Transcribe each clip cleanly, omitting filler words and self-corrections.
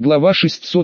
Глава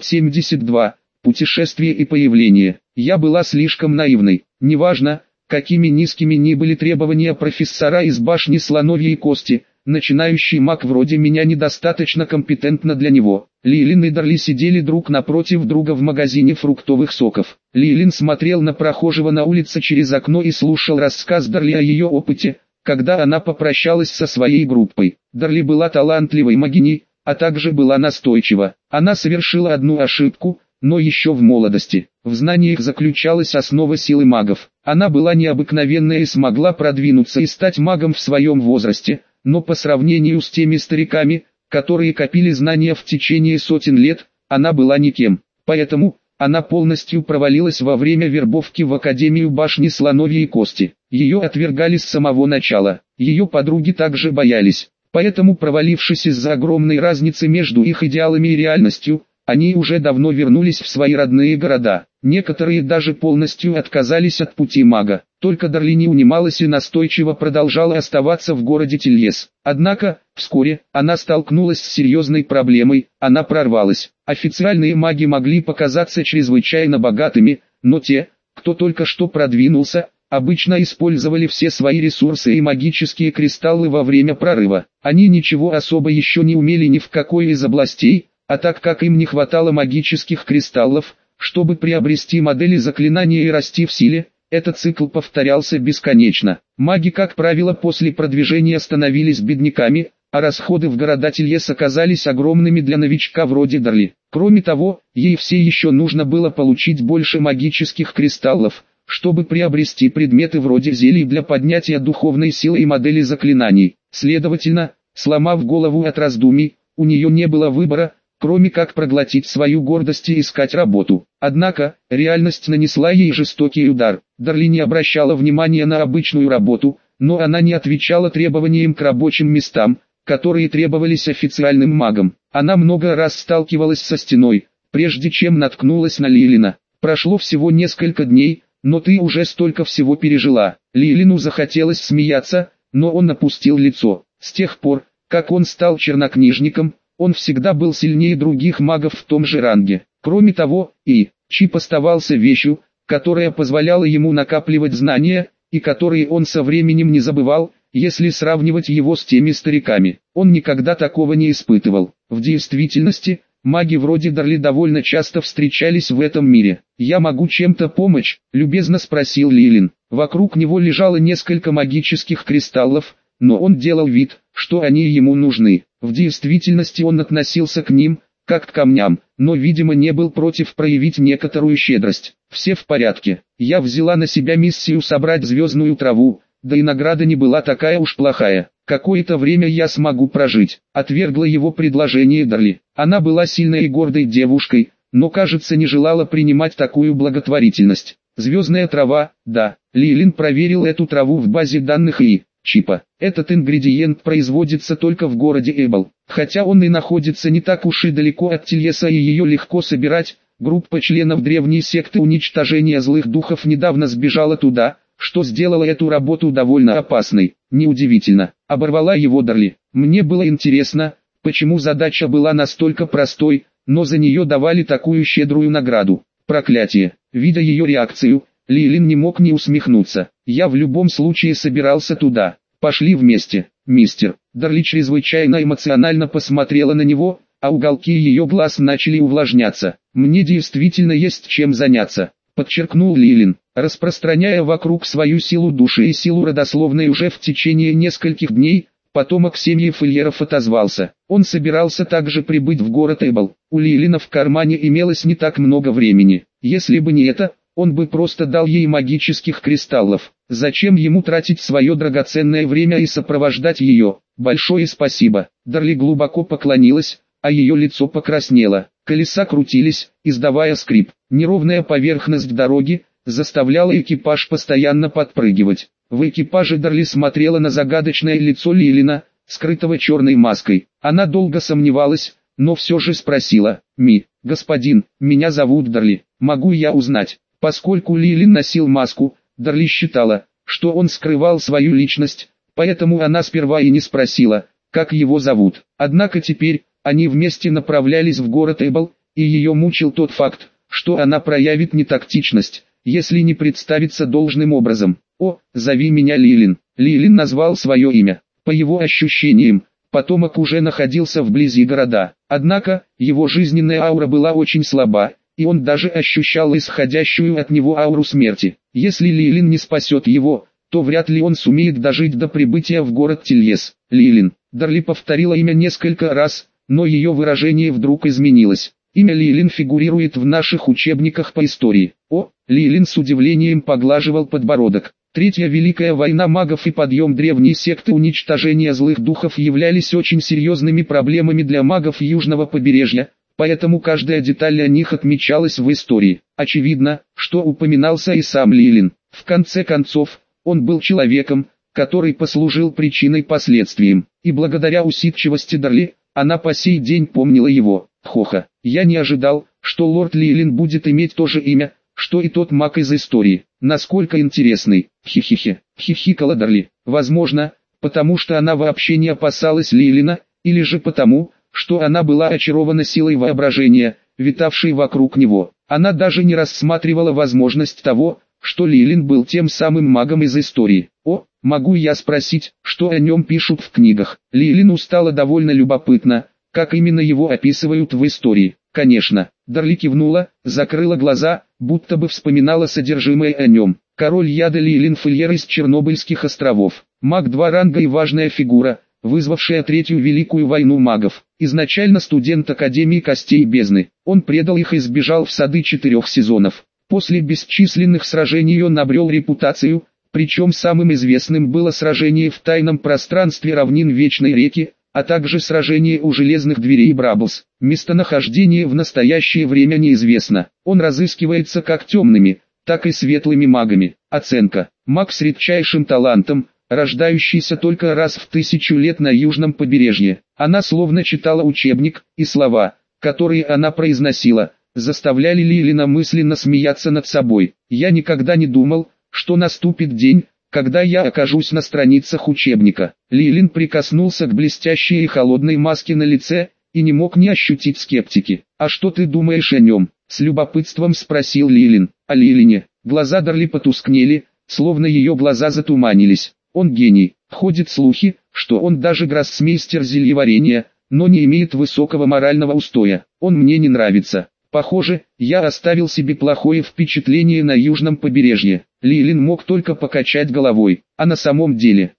672. Путешествие и появление. Я была слишком наивной. Неважно, какими низкими ни были требования профессора из башни Слоновьей Кости, начинающий маг вроде меня недостаточно компетентна для него. Лилин и Дарли сидели друг напротив друга в магазине фруктовых соков. Лилин смотрел на прохожего на улице через окно и слушал рассказ Дарли о ее опыте, когда она попрощалась со своей группой. Дарли была талантливой магиней, а также была настойчива. Она совершила одну ошибку, но еще в молодости. В знаниях заключалась основа силы магов. Она была необыкновенная и смогла продвинуться и стать магом в своем возрасте, но по сравнению с теми стариками, которые копили знания в течение сотен лет, она была никем. Поэтому она полностью провалилась во время вербовки в Академию башни Слоновьей Кости. Ее отвергали с самого начала. Ее подруги также боялись. Поэтому, провалившись из-за огромной разницы между их идеалами и реальностью, они уже давно вернулись в свои родные города. Некоторые даже полностью отказались от пути мага. Только Дарли не унималась и настойчиво продолжала оставаться в городе Тильес. Однако, вскоре, она столкнулась с серьезной проблемой, она прорвалась. Официальные маги могли показаться чрезвычайно богатыми, но те, кто только что продвинулся, обычно использовали все свои ресурсы и магические кристаллы во время прорыва. Они ничего особо еще не умели ни в какой из областей, а так как им не хватало магических кристаллов, чтобы приобрести модели заклинания и расти в силе, этот цикл повторялся бесконечно. Маги, как правило, после продвижения становились бедняками, а расходы в города Тильес оказались огромными для новичка вроде Дарли. Кроме того, ей все еще нужно было получить больше магических кристаллов, чтобы приобрести предметы вроде зелий для поднятия духовной силы и модели заклинаний. Следовательно, сломав голову от раздумий, у нее не было выбора, кроме как проглотить свою гордость и искать работу. Однако, реальность нанесла ей жестокий удар. Дарли не обращала внимания на обычную работу, но она не отвечала требованиям к рабочим местам, которые требовались официальным магам. Она много раз сталкивалась со стеной, прежде чем наткнулась на Лилина. Прошло всего несколько дней, но ты уже столько всего пережила. Лилину захотелось смеяться, но он опустил лицо. С тех пор, как он стал чернокнижником, он всегда был сильнее других магов в том же ранге. Кроме того, Чип оставался вещью, которая позволяла ему накапливать знания, и которые он со временем не забывал, если сравнивать его с теми стариками. Он никогда такого не испытывал. В действительности, маги вроде Дарли довольно часто встречались в этом мире. «Я могу чем-то помочь?» – любезно спросил Лилин. Вокруг него лежало несколько магических кристаллов, но он делал вид, что они ему нужны. В действительности он относился к ним, как к камням, но видимо не был против проявить некоторую щедрость. «Все в порядке. Я взяла на себя миссию собрать звездную траву, да и награда не была такая уж плохая. Какое-то время я смогу прожить», — отвергла его предложение Дарли. Она была сильной и гордой девушкой, но, кажется, не желала принимать такую благотворительность. «Звездная трава, да». Лилин проверил эту траву в базе данных Чипа. Этот ингредиент производится только в городе Эбл. Хотя он и находится не так уж и далеко от Тильеса и ее легко собирать, группа членов древней секты уничтожения злых духов недавно сбежала туда, что сделало эту работу довольно опасной. Неудивительно, оборвала его Дарли. Мне было интересно, почему задача была настолько простой, но за нее давали такую щедрую награду. Проклятие. Видя ее реакцию, Лилин не мог не усмехнуться. «Я в любом случае собирался туда. Пошли вместе, мистер». Дарли чрезвычайно эмоционально посмотрела на него, а уголки ее глаз начали увлажняться. «Мне действительно есть чем заняться», — подчеркнул Лилин, распространяя вокруг свою силу души и силу родословной уже в течение нескольких дней. Потомок семьи Фольеров отозвался. Он собирался также прибыть в город Эбл. У Лилина в кармане имелось не так много времени. Если бы не это, он бы просто дал ей магических кристаллов. Зачем ему тратить свое драгоценное время и сопровождать ее? «Большое спасибо». Дарли глубоко поклонилась, а ее лицо покраснело. Колеса крутились, издавая скрип. Неровная поверхность дороги заставляла экипаж постоянно подпрыгивать. В экипаже Дарли смотрела на загадочное лицо Лилина, скрытого черной маской. Она долго сомневалась, но все же спросила: господин, меня зовут Дарли, могу я узнать?» Поскольку Лилин носил маску, Дарли считала, что он скрывал свою личность, поэтому она сперва и не спросила, как его зовут. Однако теперь, Они вместе направлялись в город Эбл, и ее мучил тот факт, что она проявит нетактичность, если не представится должным образом. «О, зови меня Лилин». Лилин назвал свое имя. По его ощущениям, потомок уже находился вблизи города. Однако, его жизненная аура была очень слаба, и он даже ощущал исходящую от него ауру смерти. Если Лилин не спасет его, то вряд ли он сумеет дожить до прибытия в город Тильес. Лилин. Дарли повторила имя несколько раз, но ее выражение вдруг изменилось. Имя Лилин фигурирует в наших учебниках по истории. О, Лилин с удивлением поглаживал подбородок. Третья Великая война магов и подъем древней секты уничтожения злых духов являлись очень серьезными проблемами для магов Южного побережья, поэтому каждая деталь о них отмечалась в истории. Очевидно, что упоминался и сам Лилин. В конце концов, он был человеком, который послужил причиной последствиям, и благодаря усидчивости Дарли, она по сей день помнила его. Хоха, я не ожидал, что лорд Лилин будет иметь то же имя, что и тот маг из истории. Насколько интересный. Хихихи, хихикала Дарли. Возможно, потому что она вообще не опасалась Лилина, или же потому, что она была очарована силой воображения, витавшей вокруг него. Она даже не рассматривала возможность того, что Лилин был тем самым магом из истории. О, могу я спросить, что о нем пишут в книгах? Лилину стало довольно любопытно, как именно его описывают в истории. Конечно, Дарли кивнула, закрыла глаза, будто бы вспоминала содержимое о нем. Король яда Лилин Фельер из Чернобыльских островов. Маг 2 ранга и важная фигура, вызвавшая Третью Великую войну магов. Изначально студент Академии Костей Бездны. Он предал их и сбежал в сады 4 сезонов. После бесчисленных сражений он обрел репутацию, причем самым известным было сражение в тайном пространстве равнин Вечной реки, а также сражение у Железных дверей Браблс. Местонахождение в настоящее время неизвестно. Он разыскивается как темными, так и светлыми магами. Оценка. Маг с редчайшим талантом, рождающийся только раз в 1000 лет на южном побережье. Она словно читала учебник, и слова, которые она произносила, заставляли Лилина мысленно смеяться над собой. Я никогда не думал, что наступит день, когда я окажусь на страницах учебника. Лилин прикоснулся к блестящей и холодной маске на лице, и не мог не ощутить скептики. «А что ты думаешь о нем?» — с любопытством спросил Лилин. О Лилине. Глаза Дарли потускнели, словно ее глаза затуманились. Он гений. Ходят слухи, что он даже гроссмейстер зельеварения, но не имеет высокого морального устоя. Он мне не нравится. Похоже, я оставил себе плохое впечатление на южном побережье. Лилин мог только покачать головой. А на самом деле?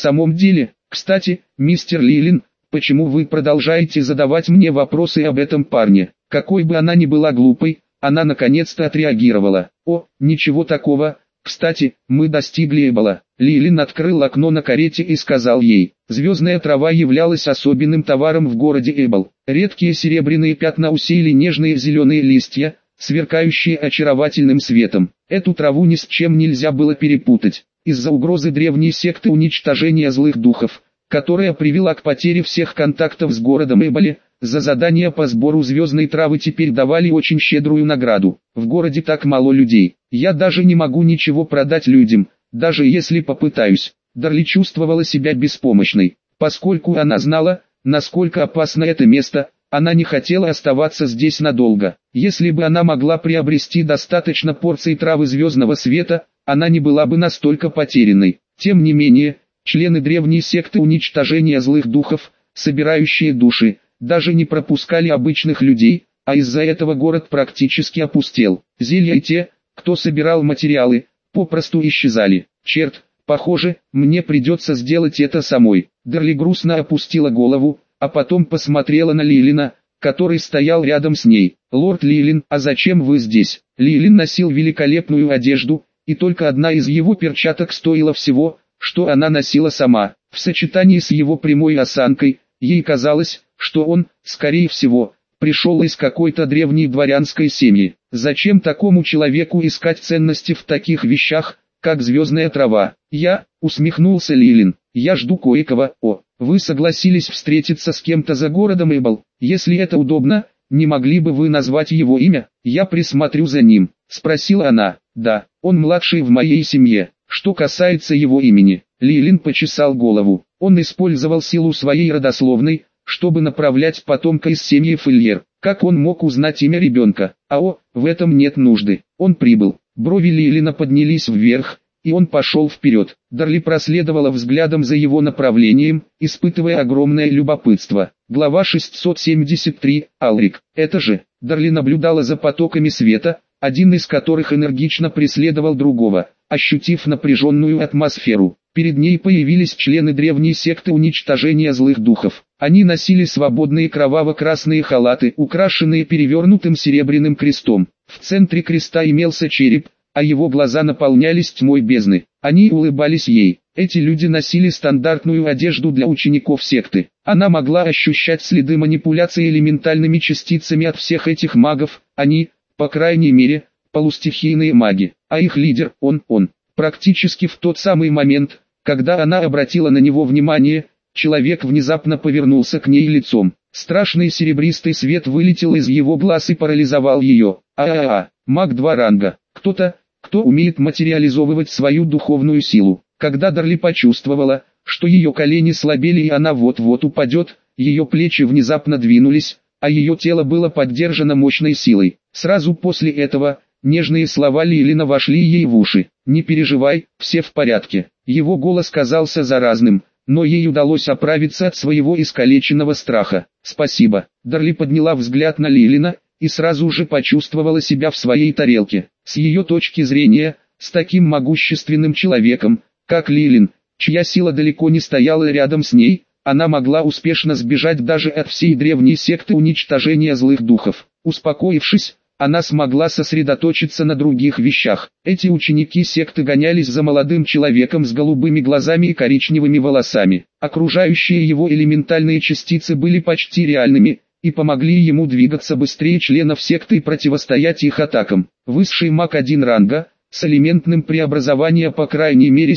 Кстати, мистер Лилин, почему вы продолжаете задавать мне вопросы об этом парне? Какой бы она ни была глупой, она наконец-то отреагировала. О, ничего такого. Кстати, мы достигли Эбола. Лилин открыл окно на карете и сказал ей, звездная трава являлась особенным товаром в городе Эбол. Редкие серебряные пятна усеяли нежные зеленые листья, сверкающие очаровательным светом. Эту траву ни с чем нельзя было перепутать. Из-за угрозы древней секты уничтожения злых духов, которая привела к потере всех контактов с городом Эболе, за задание по сбору звездной травы теперь давали очень щедрую награду. В городе так мало людей. Я даже не могу ничего продать людям, даже если попытаюсь. Дарли чувствовала себя беспомощной. Поскольку она знала, насколько опасно это место, она не хотела оставаться здесь надолго. Если бы она могла приобрести достаточно порций травы звездного света, она не была бы настолько потерянной. Тем не менее, члены древней секты уничтожения злых духов, собирающие души, даже не пропускали обычных людей, а из-за этого город практически опустел. Зелья и те, кто собирал материалы, попросту исчезали. Черт, похоже, мне придется сделать это самой. Дарли грустно опустила голову, а потом посмотрела на Лилина, который стоял рядом с ней. «Лорд Лилин, а зачем вы здесь?» Лилин носил великолепную одежду, и только одна из его перчаток стоила всего, что она носила сама. В сочетании с его прямой осанкой, ей казалось, что он, скорее всего, пришел из какой-то древней дворянской семьи. Зачем такому человеку искать ценности в таких вещах, как звездная трава? Усмехнулся Лилин, я жду кое-кого. О, вы согласились встретиться с кем-то за городом Эбол? Если это удобно, не могли бы вы назвать его имя? Я присмотрю за ним, спросила она. Да, он младший в моей семье. Что касается его имени, Лилин почесал голову. Он использовал силу своей родословной, чтобы направлять потомка из семьи Фильер. Как он мог узнать имя ребенка? В этом нет нужды. Он прибыл. Брови Лилина поднялись вверх, и он пошел вперед. Дарли проследовала взглядом за его направлением, испытывая огромное любопытство. Глава 673. Алрик. Это же. Дарли наблюдала за потоками света, один из которых энергично преследовал другого. Ощутив напряженную атмосферу, перед ней появились члены древней секты уничтожения злых духов. Они носили свободные кроваво-красные халаты, украшенные перевернутым серебряным крестом. В центре креста имелся череп, а его глаза наполнялись тьмой бездны. Они улыбались ей. Эти люди носили стандартную одежду для учеников секты. Она могла ощущать следы манипуляции элементальными частицами от всех этих магов. Они, по крайней мере, полустихийные маги, а их лидер – он. Практически в тот самый момент, когда она обратила на него внимание, человек внезапно повернулся к ней лицом. Страшный серебристый свет вылетел из его глаз и парализовал ее. Маг 2 ранга. Кто-то, кто умеет материализовывать свою духовную силу. Когда Дарли почувствовала, что ее колени слабели и она вот-вот упадет, ее плечи внезапно двинулись, а ее тело было поддержано мощной силой. Сразу после этого, нежные слова Лилина вошли ей в уши. «Не переживай, все в порядке». Его голос казался заразным, но ей удалось оправиться от своего искалеченного страха. «Спасибо». Дарли подняла взгляд на Лилина, и сразу же почувствовала себя в своей тарелке. С ее точки зрения, с таким могущественным человеком, как Лилин, чья сила далеко не стояла рядом с ней, она могла успешно сбежать даже от всей древней секты уничтожения злых духов. Успокоившись, она смогла сосредоточиться на других вещах. Эти ученики секты гонялись за молодым человеком с голубыми глазами и коричневыми волосами. Окружающие его элементальные частицы были почти реальными, и помогли ему двигаться быстрее членов секты и противостоять их атакам. Высший маг 1 ранга, с элементным преобразованием по крайней мере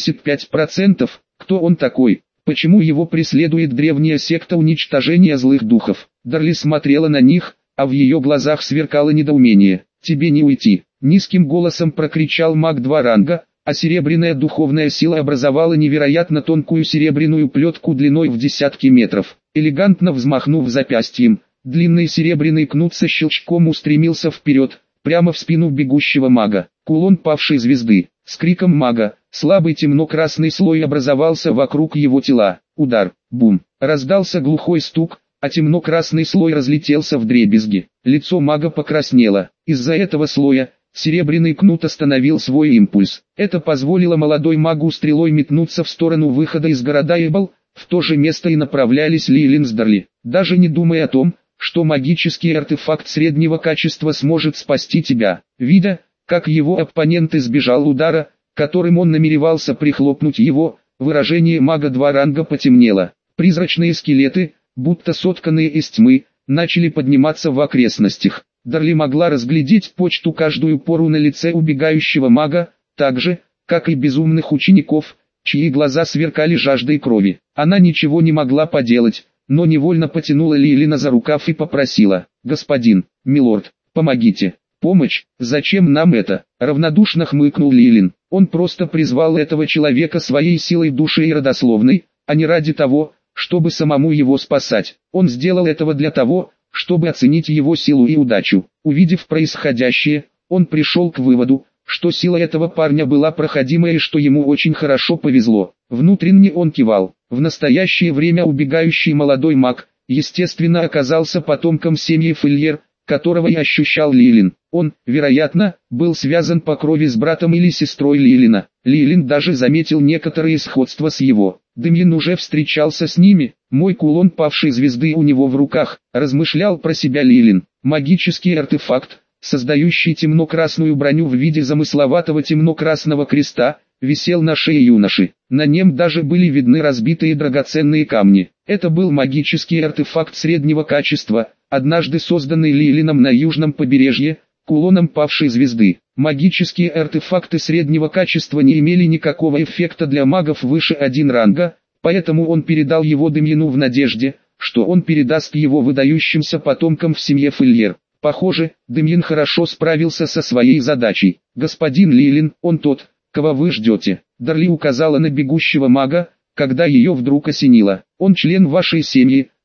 75%. Кто он такой? Почему его преследует древняя секта уничтожения злых духов? Дарли смотрела на них, а в ее глазах сверкало недоумение. «Тебе не уйти!» — низким голосом прокричал маг 2 ранга, а серебряная духовная сила образовала невероятно тонкую серебряную плетку длиной в десятки метров. Элегантно взмахнув запястьем, длинный серебряный кнут со щелчком устремился вперед, прямо в спину бегущего мага. Кулон павшей звезды. С криком мага, слабый темно-красный слой образовался вокруг его тела. Удар, бум, раздался глухой стук, а темно-красный слой разлетелся вдребезги. Лицо мага покраснело. Из-за этого слоя серебряный кнут остановил свой импульс. Это позволило молодой магу стрелой метнуться в сторону выхода из города Эбл. В то же место и направлялись Лилин с Дарли, даже не думая о том, что магический артефакт среднего качества сможет спасти тебя. Видя, как его оппонент избежал удара, которым он намеревался прихлопнуть его, выражение мага 2 ранга потемнело. Призрачные скелеты, будто сотканные из тьмы, начали подниматься в окрестностях. Дарли могла разглядеть почту каждую пору на лице убегающего мага, так же, как и безумных учеников, чьи глаза сверкали жаждой крови. Она ничего не могла поделать, но невольно потянула Лилина за рукав и попросила: «Господин, милорд, помогите». «Помощь? Зачем нам это?» — равнодушно хмыкнул Лилин. Он просто призвал этого человека своей силой души и родословной, а не ради того, чтобы самому его спасать. Он сделал этого для того, чтобы оценить его силу и удачу. Увидев происходящее, он пришел к выводу, что сила этого парня была проходимая и что ему очень хорошо повезло. Внутренне он кивал. В настоящее время убегающий молодой маг, естественно, оказался потомком семьи Фильер, которого и ощущал Лилин. Он, вероятно, был связан по крови с братом или сестрой Лилина. Лилин даже заметил некоторые сходства с его. Демьян уже встречался с ними. «Мой кулон павшей звезды у него в руках», — размышлял про себя Лилин. Магический артефакт, создающий темно-красную броню в виде замысловатого темно-красного креста, висел на шее юноши. На нем даже были видны разбитые драгоценные камни. Это был магический артефакт среднего качества, однажды созданный Лилином на южном побережье, кулоном павшей звезды. Магические артефакты среднего качества не имели никакого эффекта для магов выше 1 ранга, поэтому он передал его Демьяну в надежде, что он передаст его выдающимся потомкам в семье Фильер. Похоже, Демьян хорошо справился со своей задачей. «Господин Лилин, он тот, кого вы ждете». Дарли указала на бегущего мага, когда ее вдруг осенило. «Он член вашей семьи,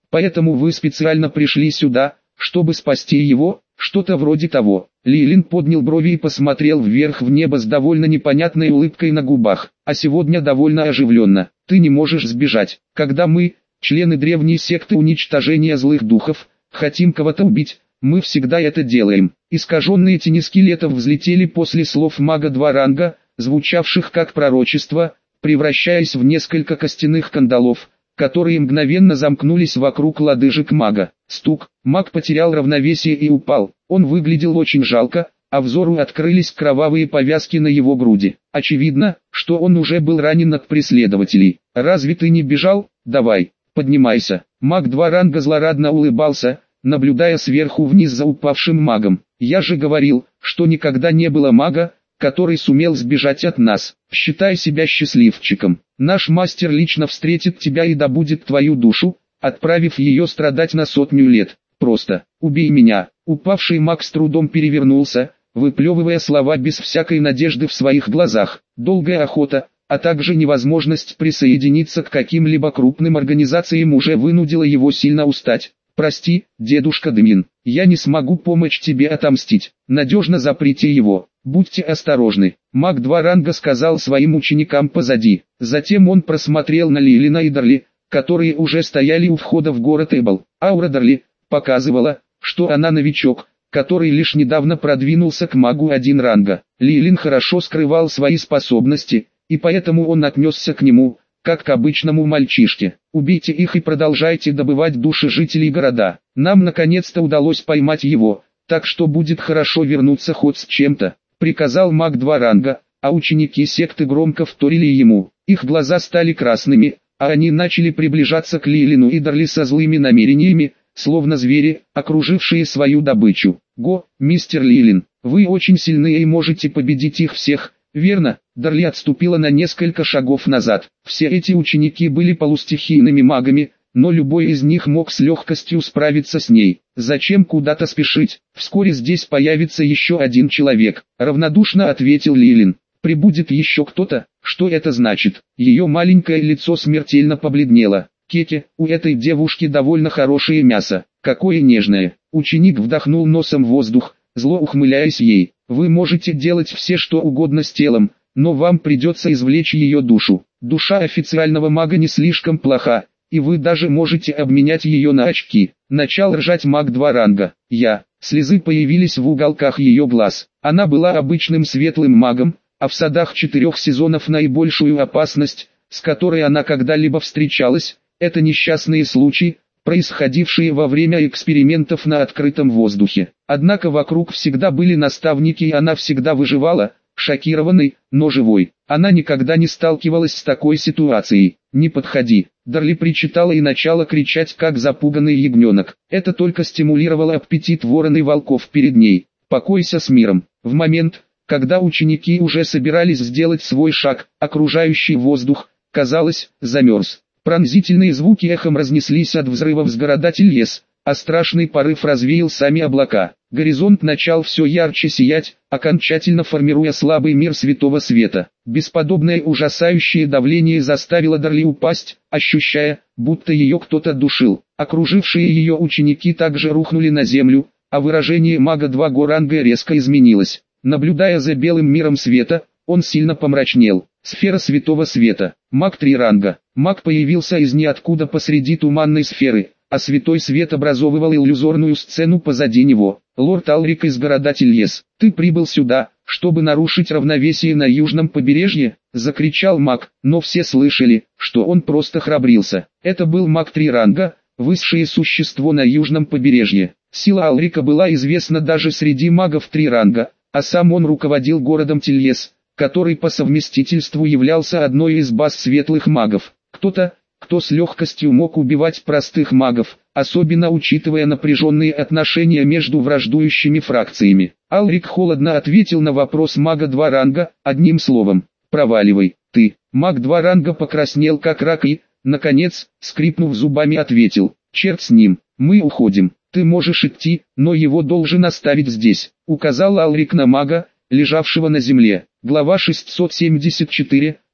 Поэтому вы специально пришли сюда, чтобы спасти его, что-то вроде того. Лилин поднял брови и посмотрел вверх в небо с довольно непонятной улыбкой на губах. А сегодня довольно оживленно. Ты не можешь сбежать. Когда мы, члены древней секты уничтожения злых духов, хотим кого-то убить, мы всегда это делаем. Искаженные тени скелетов взлетели после слов мага 2 ранга, звучавших как пророчество, превращаясь в несколько костяных кандалов, которые мгновенно замкнулись вокруг лодыжек мага. Стук, маг потерял равновесие и упал. Он выглядел очень жалко, а взору открылись кровавые повязки на его груди. Очевидно, что он уже был ранен от преследователей. «Разве ты не бежал? Давай, поднимайся». Маг 2 ранга злорадно улыбался, наблюдая сверху вниз за упавшим магом. «Я же говорил, что никогда не было мага, который сумел сбежать от нас. Считай себя счастливчиком. Наш мастер лично встретит тебя и добудет твою душу, отправив ее страдать на 100 лет. Просто убей меня». Упавший маг с трудом перевернулся, выплевывая слова без всякой надежды в своих глазах. Долгая охота, а также невозможность присоединиться к каким-либо крупным организациям уже вынудила его сильно устать. «Прости, дедушка Демин, я не смогу помочь тебе отомстить. Надежно заприте его. Будьте осторожны». Маг 2 ранга сказал своим ученикам позади. Затем он просмотрел на Лилина и Дарли, которые уже стояли у входа в город Эбл. Аура Дарли показывала, что она новичок, который лишь недавно продвинулся к магу 1 ранга. Лилин хорошо скрывал свои способности, и поэтому он отнесся к нему, как к обычному мальчишке. «Убейте их и продолжайте добывать души жителей города. Нам наконец-то удалось поймать его, так что будет хорошо вернуться хоть с чем-то», приказал маг 2 ранга, а ученики секты громко вторили ему. Их глаза стали красными, а они начали приближаться к Лилину и Дарли со злыми намерениями, словно звери, окружившие свою добычу. «Го, мистер Лилин, вы очень сильны и можете победить их всех, верно?» Дарли отступила на несколько шагов назад. Все эти ученики были полустихийными магами, но любой из них мог с легкостью справиться с ней. «Зачем куда-то спешить? Вскоре здесь появится еще один человек», равнодушно ответил Лилин. «Прибудет еще кто-то? Что это значит?» Ее маленькое лицо смертельно побледнело. «Кеке, у этой девушки довольно хорошее мясо. Какое нежное». Ученик вдохнул носом воздух, зло ухмыляясь ей. «Вы можете делать все что угодно с телом, но вам придется извлечь ее душу. Душа официального мага не слишком плоха, и вы даже можете обменять ее на очки». Начал ржать маг 2 ранга. Слезы появились в уголках ее глаз. Она была обычным светлым магом, а в садах 4 сезонов наибольшую опасность, с которой она когда-либо встречалась, это несчастные случаи, происходившие во время экспериментов на открытом воздухе. Однако вокруг всегда были наставники и она всегда выживала, шокированной, но живой. Она никогда не сталкивалась с такой ситуацией. «Не подходи!» Дарли причитала и начала кричать как запуганный ягненок. Это только стимулировало аппетит ворон и волков перед ней. «Покойся с миром!» В момент, когда ученики уже собирались сделать свой шаг, окружающий воздух, казалось, замерз. Пронзительные звуки эхом разнеслись от взрывов с города Тильес, а страшный порыв развеял сами облака. Горизонт начал все ярче сиять, окончательно формируя слабый мир святого света. Бесподобное ужасающее давление заставило Дарли упасть, ощущая, будто ее кто-то душил. Окружившие ее ученики также рухнули на землю, а выражение мага 2 ранга резко изменилось. Наблюдая за белым миром света, он сильно помрачнел. Сфера святого света. Маг 3 ранга. Маг появился из ниоткуда посреди туманной сферы, а святой свет образовывал иллюзорную сцену позади него. «Лорд Алрик из города Тильес, ты прибыл сюда, чтобы нарушить равновесие на южном побережье?» — закричал маг, но все слышали, что он просто храбрился. Это был маг 3 ранга, высшее существо на южном побережье. Сила Алрика была известна даже среди магов 3 ранга, а сам он руководил городом Тильес, который по совместительству являлся одной из баз светлых магов. Кто-то, кто с легкостью мог убивать простых магов, особенно учитывая напряженные отношения между враждующими фракциями. Алрик холодно ответил на вопрос мага 2 ранга, одним словом: «Проваливай, ты». Маг 2 ранга покраснел как рак и, наконец, скрипнув зубами, ответил: «Черт с ним, мы уходим. Ты можешь идти, но его должен оставить здесь», — указал Алрик на мага, лежавшего на земле. Глава 674.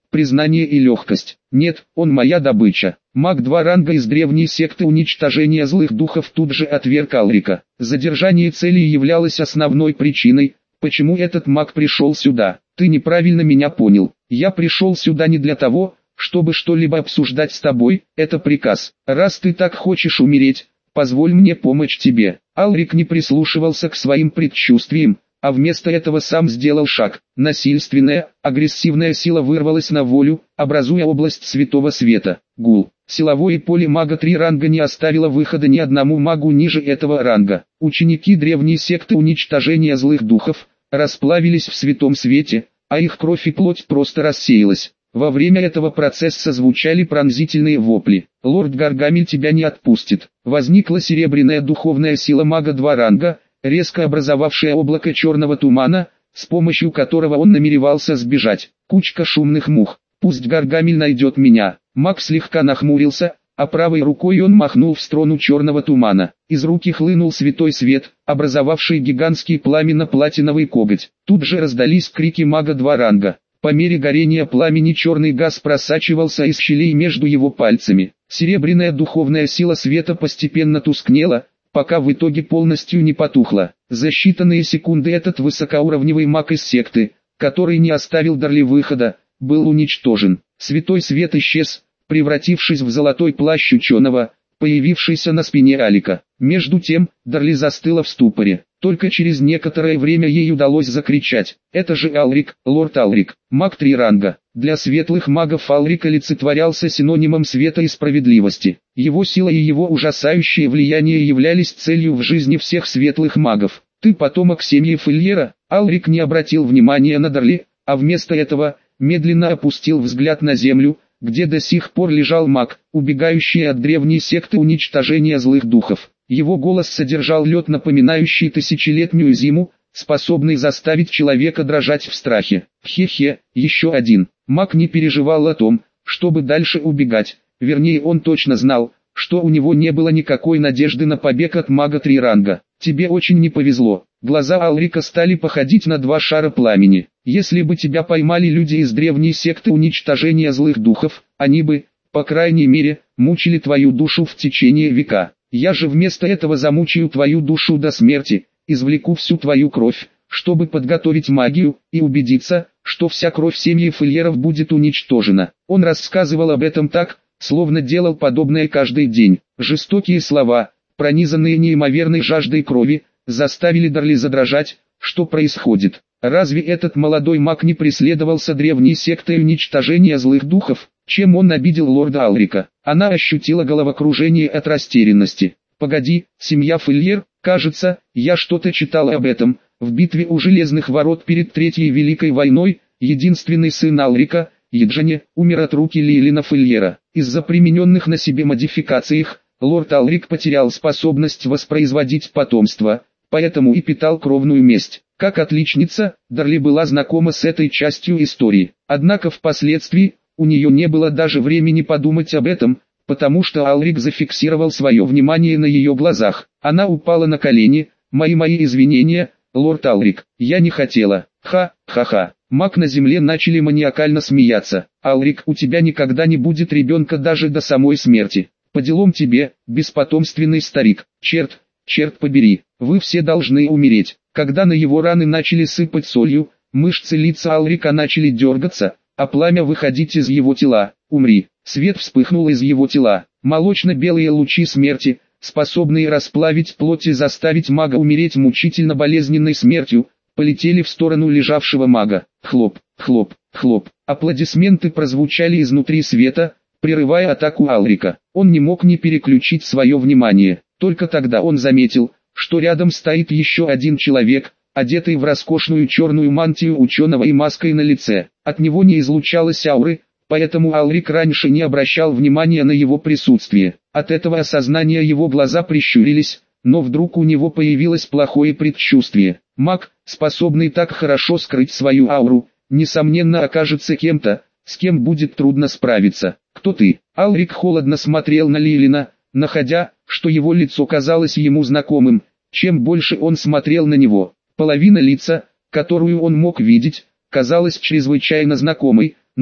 признание и легкость. Нет, он моя добыча. Маг 2 ранга из древней секты уничтожения злых духов тут же отверг Алрика. Задержание цели являлось основной причиной, почему этот маг пришел сюда. Ты неправильно меня понял. Я пришел сюда не для того, чтобы что-либо обсуждать с тобой, это приказ. Раз ты так хочешь умереть, позволь мне помочь тебе. Алрик не прислушивался к своим предчувствиям, а вместо этого сам сделал шаг. Насильственная, агрессивная сила вырвалась на волю, образуя область святого света. Гул. Силовое поле мага 3 ранга не оставило выхода ни одному магу ниже этого ранга. Ученики древней секты уничтожения злых духов расплавились в святом свете, а их кровь и плоть просто рассеялась. Во время этого процесса звучали пронзительные вопли. «Лорд Гаргамель тебя не отпустит». Возникла серебряная духовная сила мага 2 ранга, резко образовавшая облако черного тумана, с помощью которого он намеревался сбежать. Кучка шумных мух. «Пусть Гаргамель найдет меня». Маг слегка нахмурился, а правой рукой он махнул в сторону черного тумана. Из руки хлынул святой свет, образовавший гигантский пламенно-платиновый коготь. Тут же раздались крики мага 2 ранга. По мере горения пламени черный газ просачивался из щелей между его пальцами. Серебряная духовная сила света постепенно тускнела, пока в итоге полностью не потухла. За считанные секунды этот высокоуровневый маг из секты, который не оставил Дарли выхода, был уничтожен. Святой свет исчез, превратившись в золотой плащ ученого, появившийся на спине Алика. Между тем, Дарли застыла в ступоре. Только через некоторое время ей удалось закричать: «Это же Алрик, лорд Алрик, маг 3 ранга». Для светлых магов Алрик олицетворялся синонимом света и справедливости. Его сила и его ужасающее влияние являлись целью в жизни всех светлых магов. «Ты потомок семьи Фильера?» Алрик не обратил внимания на Дарли, а вместо этого медленно опустил взгляд на землю, где до сих пор лежал маг, убегающий от древней секты уничтожения злых духов. Его голос содержал лед, напоминающий тысячелетнюю зиму, способный заставить человека дрожать в страхе. Хе-хе, еще один. Маг не переживал о том, чтобы дальше убегать, вернее он точно знал, что у него не было никакой надежды на побег от мага 3 ранга. «Тебе очень не повезло». Глаза Алрика стали походить на 2 шара пламени. «Если бы тебя поймали люди из древней секты уничтожения злых духов, они бы, по крайней мере, мучили твою душу в течение века. Я же вместо этого замучаю твою душу до смерти, извлеку всю твою кровь, чтобы подготовить магию, и убедиться, что вся кровь семьи Фильеров будет уничтожена». Он рассказывал об этом так, словно делал подобное каждый день. Жестокие слова, пронизанные неимоверной жаждой крови, заставили Дарли задрожать. Что происходит? Разве этот молодой маг не преследовался древней сектой уничтожения злых духов? Чем он обидел лорда Алрика? Она ощутила головокружение от растерянности. «Погоди, семья Фильер, кажется, я что-то читал об этом. В битве у Железных Ворот перед Третьей Великой войной, единственный сын Алрика, Еджане, умер от руки Лейлина Фильера. Из-за примененных на себе модификациях, лорд Алрик потерял способность воспроизводить потомство, поэтому и питал кровную месть. Как отличница, Дарли была знакома с этой частью истории. Однако впоследствии, у нее не было даже времени подумать об этом, потому что Алрик зафиксировал свое внимание на ее глазах. Она упала на колени. Мои извинения, лорд Алрик, я не хотела». Ха-ха-ха. Маг на земле начали маниакально смеяться. «Алрик, у тебя никогда не будет ребенка даже до самой смерти. По делам тебе, беспотомственный старик. Черт побери, вы все должны умереть». Когда на его раны начали сыпать солью, мышцы лица Алрика начали дергаться, а пламя выходить из его тела. «Умри». Свет вспыхнул из его тела. Молочно-белые лучи смерти, способные расплавить плоть и заставить мага умереть мучительно болезненной смертью, полетели в сторону лежавшего мага. Хлоп, хлоп, хлоп. Аплодисменты прозвучали изнутри света, прерывая атаку Алрика. Он не мог не переключить свое внимание. Только тогда он заметил, что рядом стоит еще один человек, одетый в роскошную черную мантию ученого и маской на лице. От него не излучалось ауры, поэтому Алрик раньше не обращал внимания на его присутствие. От этого осознания его глаза прищурились, но вдруг у него появилось плохое предчувствие. Маг, способный так хорошо скрыть свою ауру, несомненно окажется кем-то, с кем будет трудно справиться. «Кто ты?» Алрик холодно смотрел на Лейлина, находя, что его лицо казалось ему знакомым. Чем больше он смотрел на него, половина лица, которую он мог видеть, казалась чрезвычайно знакомой, но,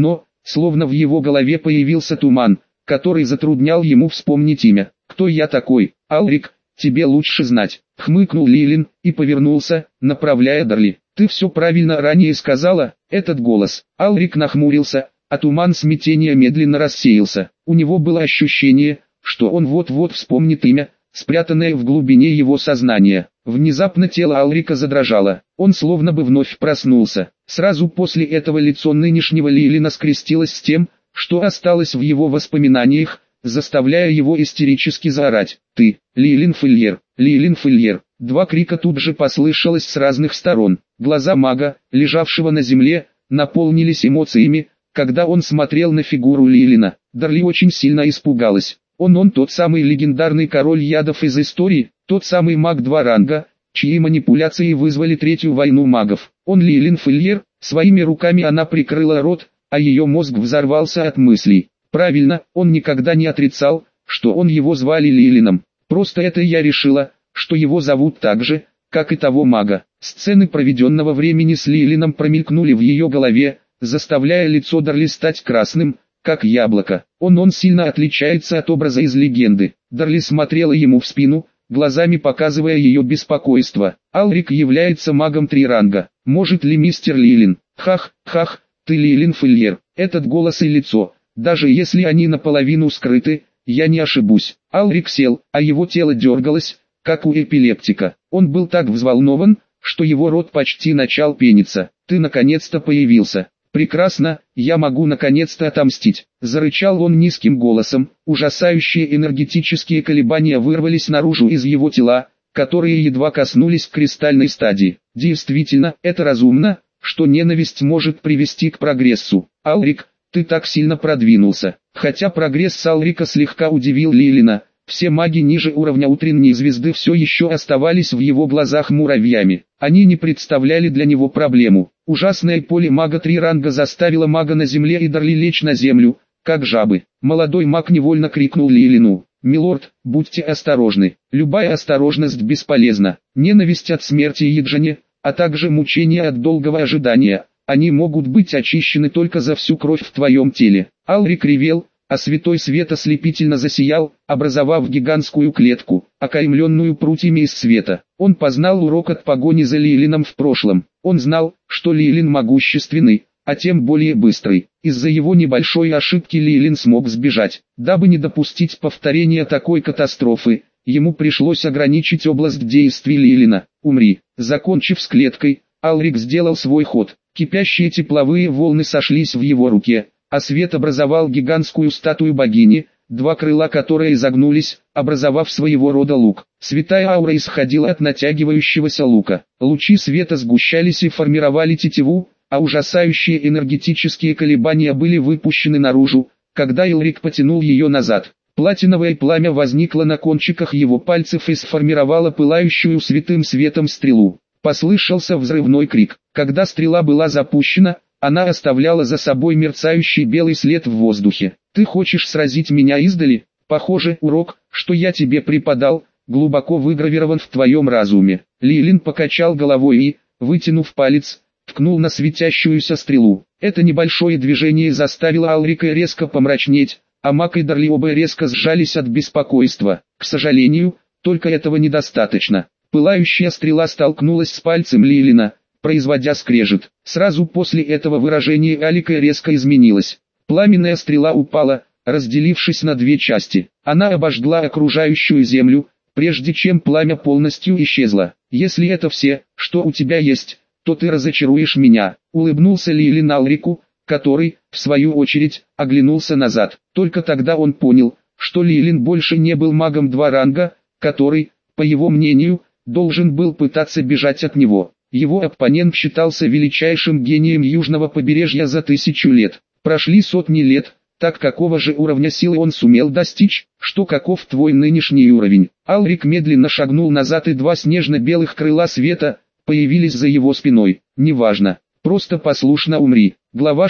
словно в его голове появился туман, который затруднял ему вспомнить имя. «Кто я такой, Алрик? Тебе лучше знать», — хмыкнул Лилин и повернулся, направляя Дарли. «Ты все правильно ранее сказала, этот голос». Алрик нахмурился, а туман смятения медленно рассеялся. У него было ощущение, что он вот-вот вспомнит имя, спрятанное в глубине его сознания. Внезапно тело Алрика задрожало, он словно бы вновь проснулся. Сразу после этого лицо нынешнего Лилина скрестилось с тем, что осталось в его воспоминаниях, заставляя его истерически заорать. «Ты, Лилин Фильер, Лилин Фильер!» Два крика тут же послышалось с разных сторон. Глаза мага, лежавшего на земле, наполнились эмоциями, когда он смотрел на фигуру Лилина. Дарли очень сильно испугалась. Он тот самый легендарный король ядов из истории, тот самый маг 2 ранга, чьи манипуляции вызвали Третью войну магов. Он Лилин Фильер, своими руками она прикрыла рот, а ее мозг взорвался от мыслей. Правильно, он никогда не отрицал, что его звали Лилином. Просто это я решила, что его зовут так же, как и того мага. Сцены проведенного времени с Лилином промелькнули в ее голове, заставляя лицо Дарли стать красным, как яблоко. Он сильно отличается от образа из легенды. Дарли смотрела ему в спину, глазами показывая ее беспокойство. Алрик является магом 3 ранга. Может ли мистер Лилин? Хах, ты Лилин Фильер. Этот голос и лицо, даже если они наполовину скрыты, я не ошибусь. Алрик сел, а его тело дергалось, как у эпилептика. Он был так взволнован, что его рот почти начал пениться. «Ты наконец-то появился. Прекрасно, я могу наконец-то отомстить», — зарычал он низким голосом. Ужасающие энергетические колебания вырвались наружу из его тела, которые едва коснулись кристальной стадии. Действительно, это разумно, что ненависть может привести к прогрессу. «Алрик, ты так сильно продвинулся». Хотя прогресс Алрика слегка удивил Лилина, все маги ниже уровня утренней звезды все еще оставались в его глазах муравьями. Они не представляли для него проблему. Ужасное поле мага 3 ранга заставило мага на земле и Дарли лечь на землю, как жабы. Молодой маг невольно крикнул Лилину: «Милорд, будьте осторожны, любая осторожность бесполезна. Ненависть от смерти Яджани, а также мучения от долгого ожидания, они могут быть очищены только за всю кровь в твоем теле». Алрик ревел, а святой свет ослепительно засиял, образовав гигантскую клетку, окаймленную прутьями из света. Он познал урок от погони за Лилином в прошлом. Он знал, что Лилин могущественный, а тем более быстрый. Из-за его небольшой ошибки Лилин смог сбежать. Дабы не допустить повторения такой катастрофы, ему пришлось ограничить область действий Лилина. «Умри». Закончив с клеткой, Алрик сделал свой ход. Кипящие тепловые волны сошлись в его руке, а свет образовал гигантскую статую богини, 2 крыла которой изогнулись, образовав своего рода лук. Святая аура исходила от натягивающегося лука. Лучи света сгущались и формировали тетиву, а ужасающие энергетические колебания были выпущены наружу, когда Алрик потянул ее назад. Платиновое пламя возникло на кончиках его пальцев и сформировало пылающую святым светом стрелу. Послышался взрывной крик. Когда стрела была запущена, она оставляла за собой мерцающий белый след в воздухе. «Ты хочешь сразить меня издали? Похоже, урок, что я тебе преподал, глубоко выгравирован в твоем разуме». Лилин покачал головой и, вытянув палец, ткнул на светящуюся стрелу. Это небольшое движение заставило Алрика резко помрачнеть, а маг и Дарли оба резко сжались от беспокойства. К сожалению, только этого недостаточно. Пылающая стрела столкнулась с пальцем Лилина, производя скрежет. Сразу после этого выражение Алика резко изменилось. Пламенная стрела упала, разделившись на 2 части. Она обожгла окружающую землю, прежде чем пламя полностью исчезло. «Если это все, что у тебя есть, то ты разочаруешь меня», — улыбнулся Лилин Алрику, который, в свою очередь, оглянулся назад. Только тогда он понял, что Лилин больше не был магом 2 ранга, который, по его мнению, должен был пытаться бежать от него. Его оппонент считался величайшим гением южного побережья за 1000 лет. Прошли сотни лет, так какого же уровня силы он сумел достичь, что каков твой нынешний уровень? Алрик медленно шагнул назад, и 2 снежно-белых крыла света появились за его спиной. «Неважно, просто послушно умри». Глава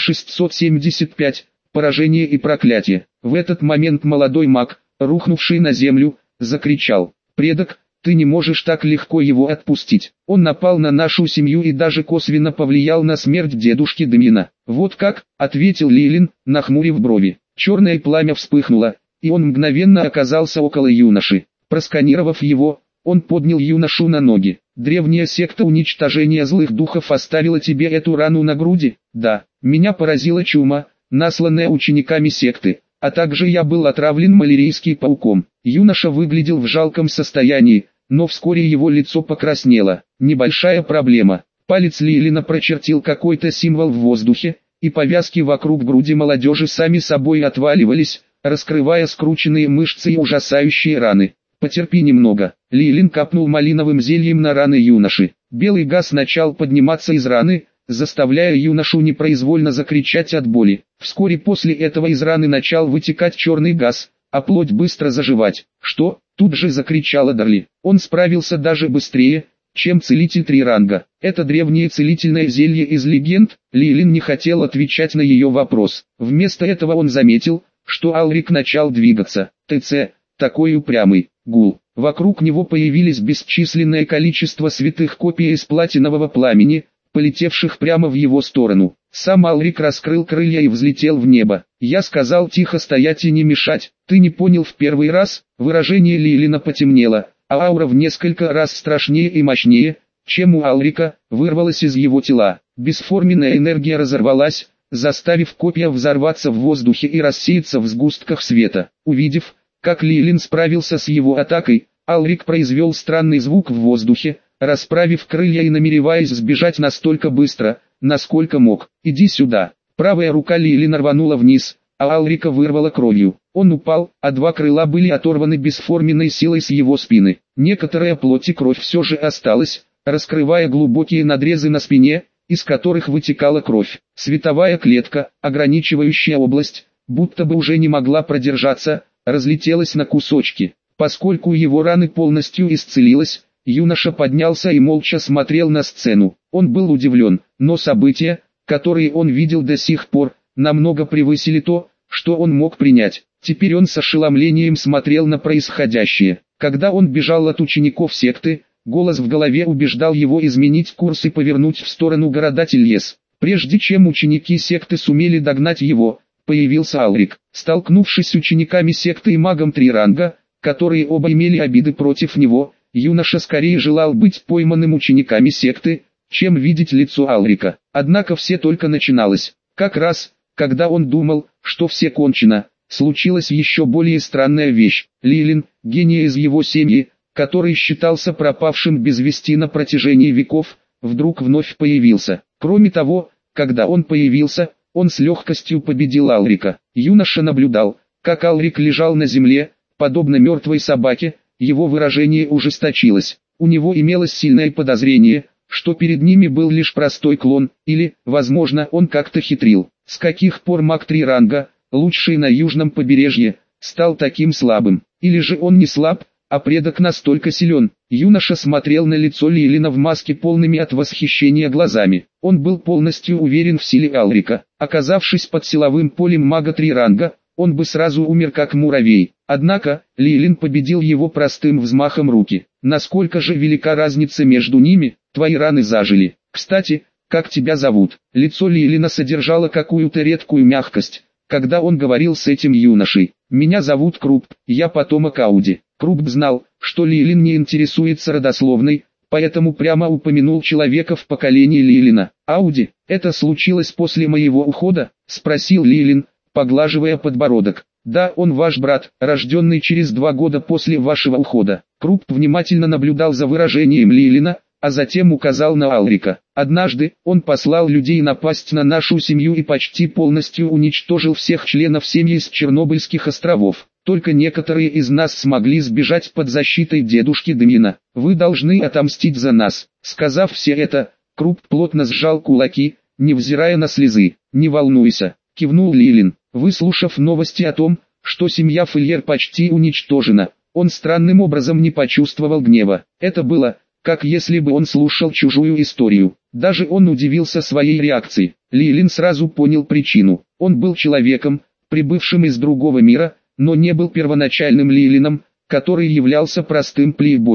675. Поражение и проклятие. В этот момент молодой маг, рухнувший на землю, закричал: «Предок, ты не можешь так легко его отпустить. Он напал на нашу семью и даже косвенно повлиял на смерть дедушки Демина. Вот как, ответил Лилин, нахмурив брови. Черное пламя вспыхнуло, и он мгновенно оказался около юноши. Просканировав его, он поднял юношу на ноги. Древняя секта уничтожения злых духов оставила тебе эту рану на груди? Да, меня поразила чума, насланная учениками секты, а также я был отравлен малярийским пауком. Юноша выглядел в жалком состоянии, но вскоре его лицо покраснело. Небольшая проблема. Палец Лилина прочертил какой-то символ в воздухе, и повязки вокруг груди молодежи сами собой отваливались, раскрывая скрученные мышцы и ужасающие раны. Потерпи немного. Лилин капнул малиновым зельем на раны юноши. Белый газ начал подниматься из раны, заставляя юношу непроизвольно закричать от боли. Вскоре после этого из раны начал вытекать черный газ, а плоть быстро заживать. Что? Тут же закричала Дарли. Он справился даже быстрее, чем целитель 3 ранга. Это древнее целительное зелье из легенд. Лилин не хотел отвечать на ее вопрос. Вместо этого он заметил, что Алрик начал двигаться. ТЦ, такой упрямый. Гул. Вокруг него появились бесчисленное количество святых копий из платинового пламени, полетевших прямо в его сторону. Сам Алрик раскрыл крылья и взлетел в небо. Я сказал тихо стоять и не мешать. Ты не понял в первый раз? Выражение Лилина потемнело, а аура в несколько раз страшнее и мощнее, чем у Алрика, вырвалась из его тела. Бесформенная энергия разорвалась, заставив копья взорваться в воздухе и рассеяться в сгустках света. Увидев, как Лилин справился с его атакой, Алрик произвел странный звук в воздухе, расправив крылья и намереваясь сбежать настолько быстро, насколько мог. «Иди сюда». Правая рука Лилина рванула вниз, а Алрика вырвала кровью. Он упал, а 2 крыла были оторваны бесформенной силой с его спины. Некоторая плоть и кровь все же осталась, раскрывая глубокие надрезы на спине, из которых вытекала кровь. Световая клетка, ограничивающая область, будто бы уже не могла продержаться, разлетелась на кусочки. Поскольку его раны полностью исцелились, юноша поднялся и молча смотрел на сцену. Он был удивлен, но события, которые он видел до сих пор, намного превысили то, что он мог принять. Теперь он с ошеломлением смотрел на происходящее. Когда он бежал от учеников секты, голос в голове убеждал его изменить курс и повернуть в сторону города Тильес. Прежде чем ученики секты сумели догнать его, появился Алрик. Столкнувшись с учениками секты и магом 3 ранга, которые оба имели обиды против него, юноша скорее желал быть пойманным учениками секты, чем видеть лицо Алрика. Однако все только начиналось. Как раз, когда он думал, что все кончено, случилась еще более странная вещь. Лилин, гений из его семьи, который считался пропавшим без вести на протяжении веков, вдруг вновь появился. Кроме того, когда он появился, он с легкостью победил Алрика. Юноша наблюдал, как Алрик лежал на земле, подобно мертвой собаке, его выражение ужесточилось. У него имелось сильное подозрение, что перед ними был лишь простой клон, или, возможно, он как-то хитрил. С каких пор маг 3 ранга, лучший на южном побережье, стал таким слабым? Или же он не слаб, а предок настолько силен? Юноша смотрел на лицо Лилина в маске полными от восхищения глазами. Он был полностью уверен в силе Алрика. Оказавшись под силовым полем мага 3 ранга, он бы сразу умер как муравей. Однако, Лилин победил его простым взмахом руки. Насколько же велика разница между ними? Твои раны зажили. Кстати, как тебя зовут? Лицо Лилина содержало какую-то редкую мягкость, когда он говорил с этим юношей. Меня зовут Круп, я потомок Ауди. Круп знал, что Лилин не интересуется родословной, поэтому прямо упомянул человека в поколении Лилина. «Ауди, это случилось после моего ухода?» – спросил Лилин, поглаживая подбородок. «Да, он ваш брат, рожденный через 2 года после вашего ухода». Круп внимательно наблюдал за выражением Лилина, а затем указал на Алрика. «Однажды, он послал людей напасть на нашу семью и почти полностью уничтожил всех членов семьи с Чернобыльских островов. Только некоторые из нас смогли сбежать под защитой дедушки Демина. Вы должны отомстить за нас». Сказав все это, Круп плотно сжал кулаки, невзирая на слезы. «Не волнуйся», — кивнул Лилин. Выслушав новости о том, что семья Фельер почти уничтожена, он странным образом не почувствовал гнева. Это было, как если бы он слушал чужую историю. Даже он удивился своей реакции. Лилин сразу понял причину. Он был человеком, прибывшим из другого мира, но не был первоначальным Лилином, который являлся простым плейбоем.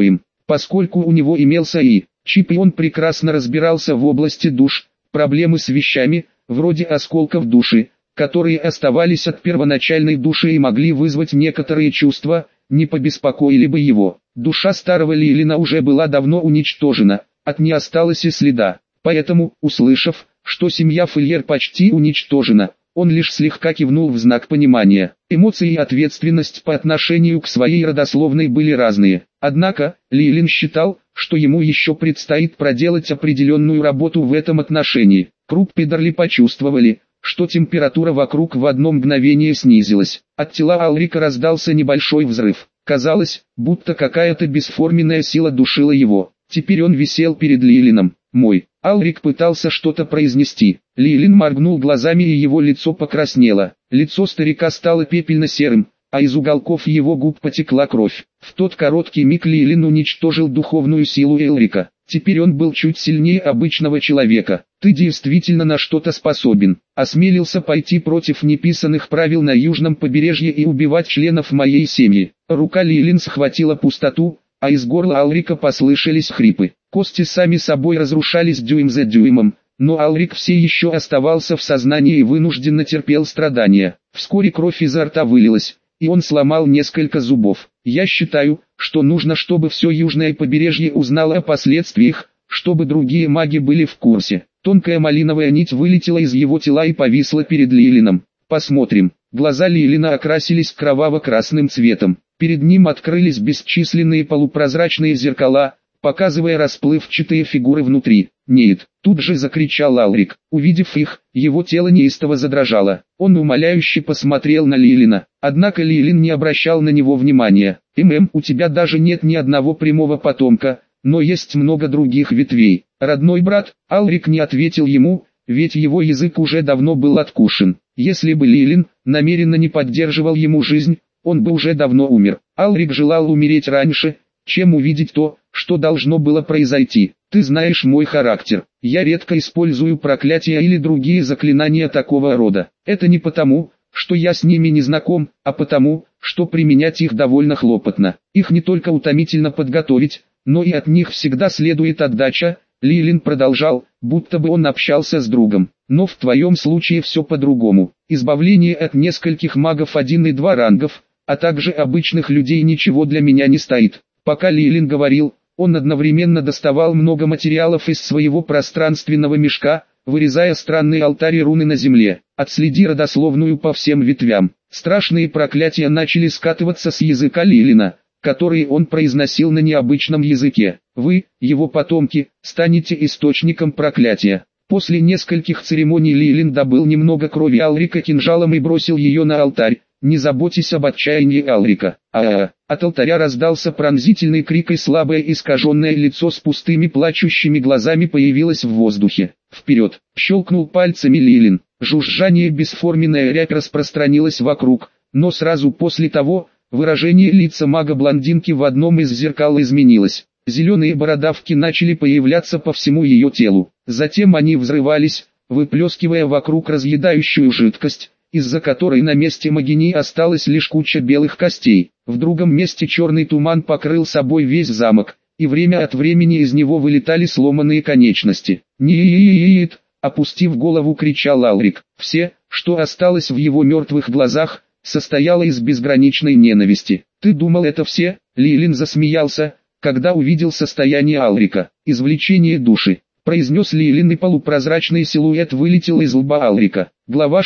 поскольку у него имелся и чип, и он прекрасно разбирался в области душ. Проблемы с вещами, вроде осколков души, которые оставались от первоначальной души и могли вызвать некоторые чувства, не побеспокоили бы его. Душа старого Лилина уже была давно уничтожена, от нее осталось и следа. Поэтому, услышав, что семья Фольер почти уничтожена, он лишь слегка кивнул в знак понимания. Эмоции и ответственность по отношению к своей родословной были разные. Однако, Лилин считал, что ему еще предстоит проделать определенную работу в этом отношении. Круп Педерли почувствовали, что температура вокруг в одно мгновение снизилась. От тела Алрика раздался небольшой взрыв. Казалось, будто какая-то бесформенная сила душила его. Теперь он висел перед Лилином. «Мой». Алрик пытался что-то произнести. Лилин моргнул глазами, и его лицо покраснело. Лицо старика стало пепельно-серым, а из уголков его губ потекла кровь. В тот короткий миг Лилин уничтожил духовную силу Элрика. Теперь он был чуть сильнее обычного человека. «Ты действительно на что-то способен. Осмелился пойти против неписанных правил на южном побережье и убивать членов моей семьи». Рука Лилин схватила пустоту, а из горла Алрика послышались хрипы. Кости сами собой разрушались дюйм за дюймом, но Алрик все еще оставался в сознании и вынужденно терпел страдания. Вскоре кровь изо рта вылилась, и он сломал несколько зубов. «Я считаю, что нужно, чтобы все южное побережье узнало о последствиях, чтобы другие маги были в курсе». Тонкая малиновая нить вылетела из его тела и повисла перед Лилином. «Посмотрим». Глаза Лилина окрасились кроваво-красным цветом. Перед ним открылись бесчисленные полупрозрачные зеркала, показывая расплывчатые фигуры внутри. «Нет!» — тут же закричал Алрик. Увидев их, его тело неистово задрожало. Он умоляюще посмотрел на Лилина. Однако Лилин не обращал на него внимания. У тебя даже нет ни одного прямого потомка, но есть много других ветвей. Родной брат». Алрик не ответил ему, ведь его язык уже давно был откушен. Если бы Лилин намеренно не поддерживал ему жизнь, он бы уже давно умер. Алрик желал умереть раньше, чем увидеть то, что должно было произойти. «Ты знаешь мой характер. Я редко использую проклятия или другие заклинания такого рода. Это не потому, что я с ними не знаком, а потому, что применять их довольно хлопотно. Их не только утомительно подготовить, но и от них всегда следует отдача». Лилин продолжал, будто бы он общался с другом. «Но в твоем случае все по-другому. Избавление от нескольких магов 1 и 2 рангов, а также обычных людей ничего для меня не стоит». Пока Лилин говорил, он одновременно доставал много материалов из своего пространственного мешка, вырезая странные алтари руны на земле. «Отследи родословную по всем ветвям». Страшные проклятия начали скатываться с языка Лилина, которые он произносил на необычном языке. «Вы, его потомки, станете источником проклятия». После нескольких церемоний Лилин добыл немного крови Алрика кинжалом и бросил ее на алтарь. «Не заботьтесь об отчаянии Алрика». От алтаря раздался пронзительный крик, и слабое искаженное лицо с пустыми плачущими глазами появилось в воздухе. «Вперед!» — щелкнул пальцами Лилин. Жужжание, бесформенная рябь распространилась вокруг, но сразу после того, выражение лица мага-блондинки в одном из зеркал изменилось. Зеленые бородавки начали появляться по всему ее телу. Затем они взрывались, выплескивая вокруг разъедающую жидкость, из-за которой на месте магини осталась лишь куча белых костей. В другом месте черный туман покрыл собой весь замок, и время от времени из него вылетали сломанные конечности. «Нет!» — опустив голову, кричал Алрик. Все, что осталось в его мертвых глазах, состояло из безграничной ненависти. «Ты думал, это все?» — Лилин засмеялся, когда увидел состояние Алрика. «Извлечение души», — произнес Лилин, и полупрозрачный силуэт вылетел из лба Алрика. Глава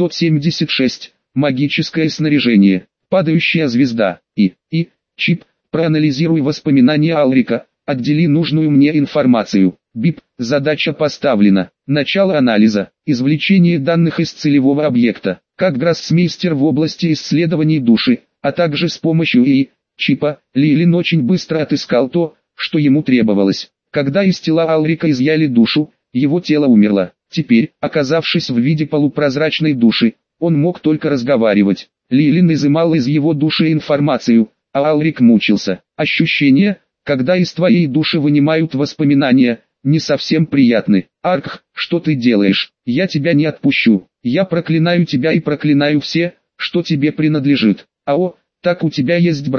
676. Магическое снаряжение. Падающая звезда. Чип, проанализируй воспоминания Алрика, отдели нужную мне информацию. Бип, задача поставлена. Начало анализа. Извлечение данных из целевого объекта. Как гроссмейстер в области исследований души, а также с помощью чипа, Лилин очень быстро отыскал то, что ему требовалось. Когда из тела Алрика изъяли душу, его тело умерло. Теперь, оказавшись в виде полупрозрачной души, он мог только разговаривать. Лилин изымал из его души информацию, а Алрик мучился. Ощущения, когда из твоей души вынимают воспоминания, не совсем приятны. «Аркх, что ты делаешь? Я тебя не отпущу. Я проклинаю тебя и проклинаю все, что тебе принадлежит». «Так у тебя есть брат»,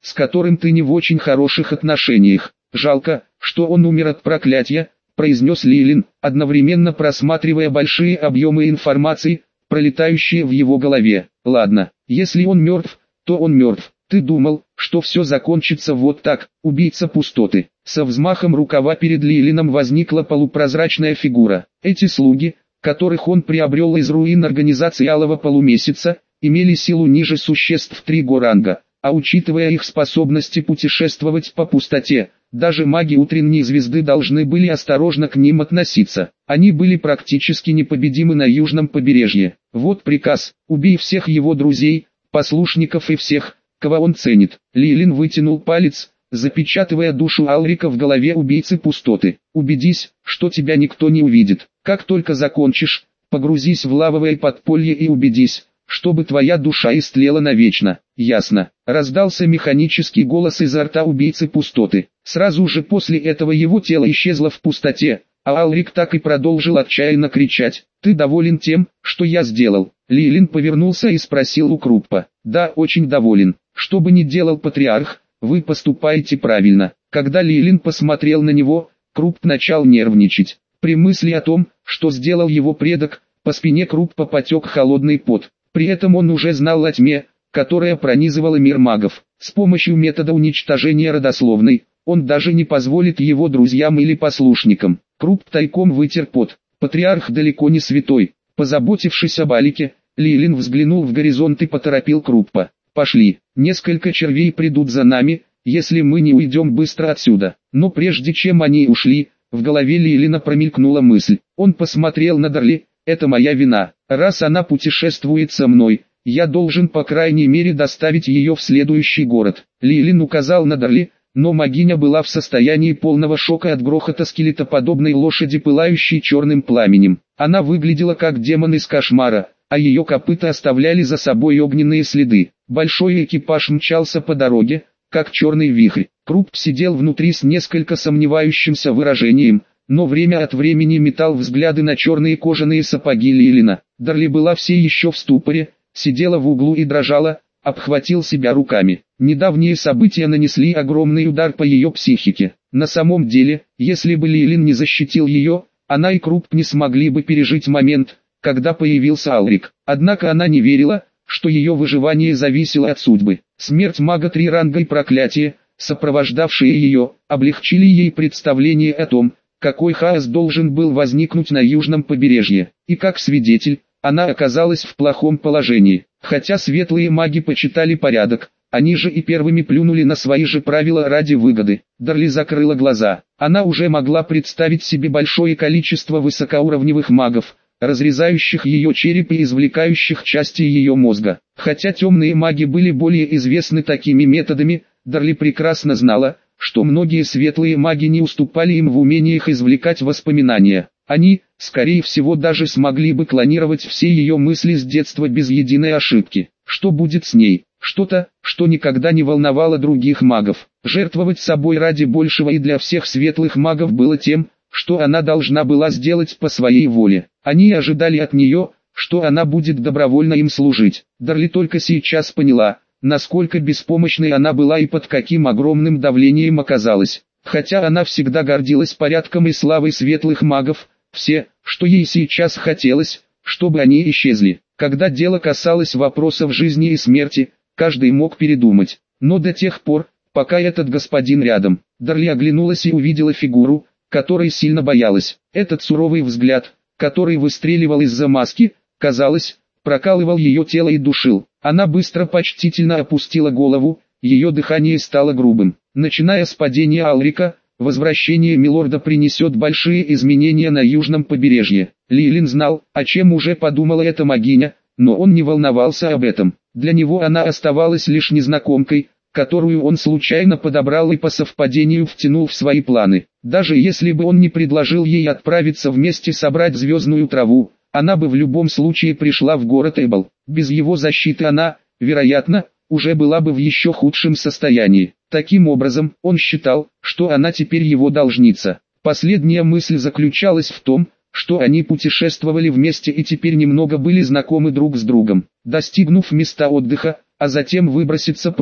с которым ты не в очень хороших отношениях. Жалко, что он умер от проклятия, произнес Лилин, одновременно просматривая большие объемы информации, пролетающие в его голове. Ладно, если он мертв, то он мертв. Ты думал, что все закончится вот так, убийца пустоты. Со взмахом рукава перед Лилином возникла полупрозрачная фигура. Эти слуги, которых он приобрел из руин организации Алого Полумесяца, имели силу ниже существ 3 ранга, а учитывая их способности путешествовать по пустоте, даже маги утренней звезды должны были осторожно к ним относиться. Они были практически непобедимы на южном побережье. Вот приказ: убей всех его друзей, послушников и всех, кого он ценит. Лилин вытянул палец, запечатывая душу Алрика в голове убийцы пустоты. Убедись, что тебя никто не увидит. Как только закончишь, погрузись в лавовое подполье и убедись, чтобы твоя душа истлела навечно. Ясно. Раздался механический голос изо рта убийцы пустоты. Сразу же после этого его тело исчезло в пустоте, а Алрик так и продолжил отчаянно кричать: «Ты доволен тем, что я сделал?» Лилин повернулся и спросил у Круппа: «Да, очень доволен. Что бы ни делал патриарх, вы поступаете правильно». Когда Лилин посмотрел на него, Крупп начал нервничать. При мысли о том, что сделал его предок, по спине Круппа потек холодный пот. При этом он уже знал о тьме, которая пронизывала мир магов. С помощью метода уничтожения родословной, он даже не позволит его друзьям или послушникам. Крупп тайком вытер пот. Патриарх далеко не святой. Позаботившись об Алике, Лилин взглянул в горизонт и поторопил Круппа: «Пошли, несколько червей придут за нами, если мы не уйдем быстро отсюда». Но прежде чем они ушли, в голове Лилина промелькнула мысль. Он посмотрел на Дарли: «Это моя вина. Раз она путешествует со мной, я должен по крайней мере доставить ее в следующий город». Лилин указал на Дарли, но магиня была в состоянии полного шока от грохота скелетоподобной лошади, пылающей черным пламенем. Она выглядела как демон из кошмара, а ее копыта оставляли за собой огненные следы. Большой экипаж мчался по дороге, как черный вихрь. Крупп сидел внутри с несколько сомневающимся выражением, но время от времени метал взгляды на черные кожаные сапоги Лилина. Дарли была все еще в ступоре, сидела в углу и дрожала, обхватил себя руками. Недавние события нанесли огромный удар по ее психике. На самом деле, если бы Лилин не защитил ее, она и Крупп не смогли бы пережить момент, когда появился Алрик. Однако она не верила, что ее выживание зависело от судьбы. Смерть мага 3 ранга и проклятие, сопровождавшие ее, облегчили ей представление о том, какой хаос должен был возникнуть на южном побережье. И как свидетель, она оказалась в плохом положении. Хотя светлые маги почитали порядок, они же и первыми плюнули на свои же правила ради выгоды. Дарли закрыла глаза. Она уже могла представить себе большое количество высокоуровневых магов, разрезающих ее череп и извлекающих части ее мозга. Хотя темные маги были более известны такими методами, Дарли прекрасно знала, что многие светлые маги не уступали им в умениях извлекать воспоминания. Они, скорее всего, даже смогли бы клонировать все ее мысли с детства без единой ошибки. Что будет с ней? Что-то, что никогда не волновало других магов. Жертвовать собой ради большего и для всех светлых магов было тем, что она должна была сделать по своей воле. Они ожидали от нее, что она будет добровольно им служить. Дарли только сейчас поняла, насколько беспомощной она была и под каким огромным давлением оказалась. Хотя она всегда гордилась порядком и славой светлых магов, все, что ей сейчас хотелось, чтобы они исчезли. Когда дело касалось вопросов жизни и смерти, каждый мог передумать. Но до тех пор, пока этот господин рядом. Дарли оглянулась и увидела фигуру, которой сильно боялась. Этот суровый взгляд, который выстреливал из-за маски, казалось, прокалывал ее тело и душил. Она быстро почтительно опустила голову, ее дыхание стало грубым. Начиная с падения Алрика, возвращение Милорда принесет большие изменения на южном побережье. Лилин знал, о чем уже подумала эта магиня, но он не волновался об этом. Для него она оставалась лишь незнакомкой, которую он случайно подобрал и по совпадению втянул в свои планы. Даже если бы он не предложил ей отправиться вместе собрать звездную траву, она бы в любом случае пришла в город Эбл. Без его защиты она, вероятно, уже была бы в еще худшем состоянии. Таким образом, он считал, что она теперь его должница. Последняя мысль заключалась в том, что они путешествовали вместе и теперь немного были знакомы друг с другом. Достигнув места отдыха, а затем выброситься прочь,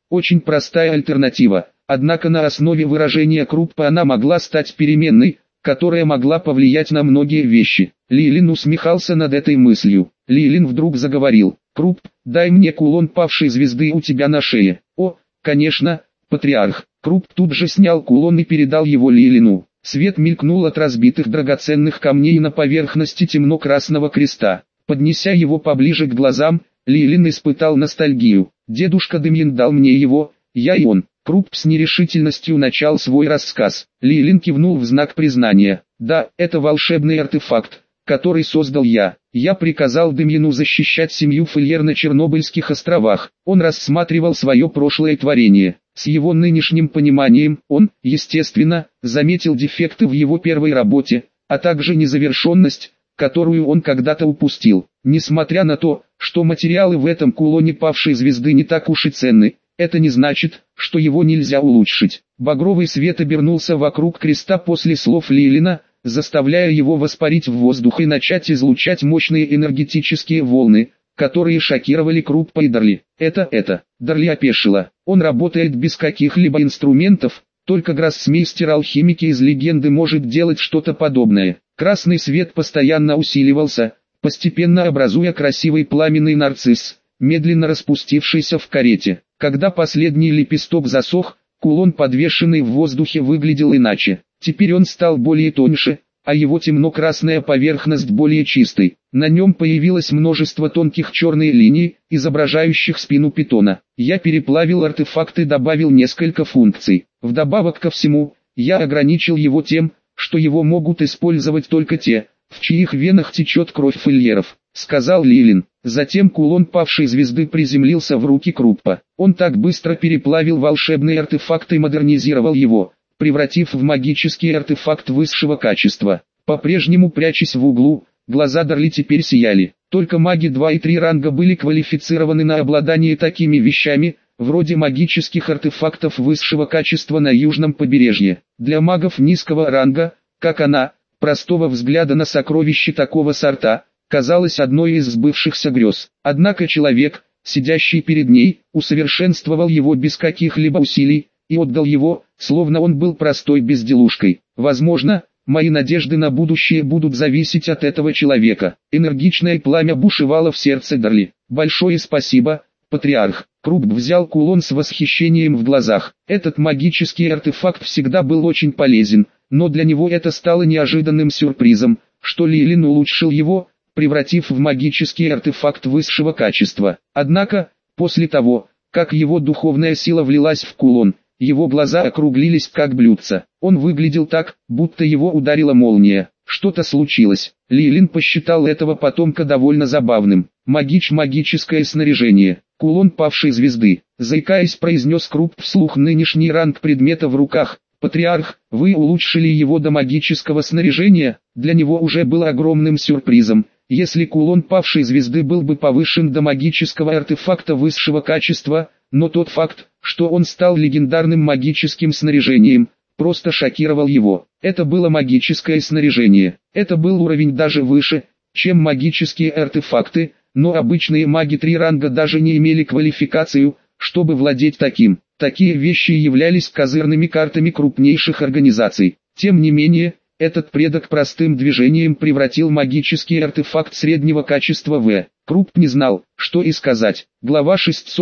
Очень простая альтернатива, однако на основе выражения Круппа она могла стать переменной, которая могла повлиять на многие вещи. Лилин усмехался над этой мыслью. Лилин вдруг заговорил: «Крупп, дай мне кулон павшей звезды у тебя на шее». «О, конечно, патриарх». Крупп тут же снял кулон и передал его Лилину. Свет мелькнул от разбитых драгоценных камней на поверхности темно-красного креста. Поднеся его поближе к глазам, Лилин испытал ностальгию. «Дедушка Демьян дал мне его, я и он». Крупп с нерешительностью начал свой рассказ. Лилин кивнул в знак признания. «Да, это волшебный артефакт, который создал я. Я приказал Демьяну защищать семью Фольер на Чернобыльских островах. Он рассматривал свое прошлое творение. С его нынешним пониманием, он, естественно, заметил дефекты в его первой работе, а также незавершенность, которую он когда-то упустил. Несмотря на то, что материалы в этом кулоне павшей звезды не так уж и ценны, это не значит, что его нельзя улучшить». Багровый свет обернулся вокруг креста после слов Лилина, заставляя его воспарить в воздух и начать излучать мощные энергетические волны, которые шокировали Круппа и Дарли. Дарли опешила. Он работает без каких-либо инструментов, только гроссмейстер-алхимик из легенды может делать что-то подобное. Красный свет постоянно усиливался, постепенно образуя красивый пламенный нарцисс, медленно распустившийся в карете. Когда последний лепесток засох, кулон, подвешенный в воздухе, выглядел иначе. Теперь он стал более тоньше, а его темно-красная поверхность более чистой. На нем появилось множество тонких черных линий, изображающих спину питона. Я переплавил артефакт и добавил несколько функций. Вдобавок ко всему, я ограничил его тем, что его могут использовать только те, в чьих венах течет кровь Фольеров, сказал Лилин. Затем кулон павшей звезды приземлился в руки Круппа. Он так быстро переплавил волшебный артефакт и модернизировал его, превратив в магический артефакт высшего качества. По-прежнему прячась в углу, глаза Дарли теперь сияли. Только маги 2 и 3 ранга были квалифицированы на обладание такими вещами, вроде магических артефактов высшего качества на южном побережье. Для магов низкого ранга, как она, простого взгляда на сокровище такого сорта казалось одной из сбывшихся грез. Однако человек, сидящий перед ней, усовершенствовал его без каких-либо усилий и отдал его, словно он был простой безделушкой. Возможно, мои надежды на будущее будут зависеть от этого человека. Энергичное пламя бушевало в сердце Дарли. Большое спасибо, патриарх. Крупп взял кулон с восхищением в глазах. Этот магический артефакт всегда был очень полезен, но для него это стало неожиданным сюрпризом, что Лилин улучшил его, превратив в магический артефакт высшего качества. Однако, после того, как его духовная сила влилась в кулон, его глаза округлились как блюдца. Он выглядел так, будто его ударила молния. Что-то случилось. Лилин посчитал этого потомка довольно забавным. Магическое снаряжение. Кулон павшей звезды. Заикаясь, произнес Крупп вслух нынешний ранг предмета в руках. Патриарх, вы улучшили его до магического снаряжения? Для него уже было огромным сюрпризом, если кулон павшей звезды был бы повышен до магического артефакта высшего качества, но тот факт, что он стал легендарным магическим снаряжением, просто шокировал его. Это было магическое снаряжение. Это был уровень даже выше, чем магические артефакты, но обычные маги 3 ранга даже не имели квалификацию, чтобы владеть таким. Такие вещи являлись козырными картами крупнейших организаций. Тем не менее, этот предок простым движением превратил магический артефакт среднего качества в. Крупп не знал, что и сказать. Глава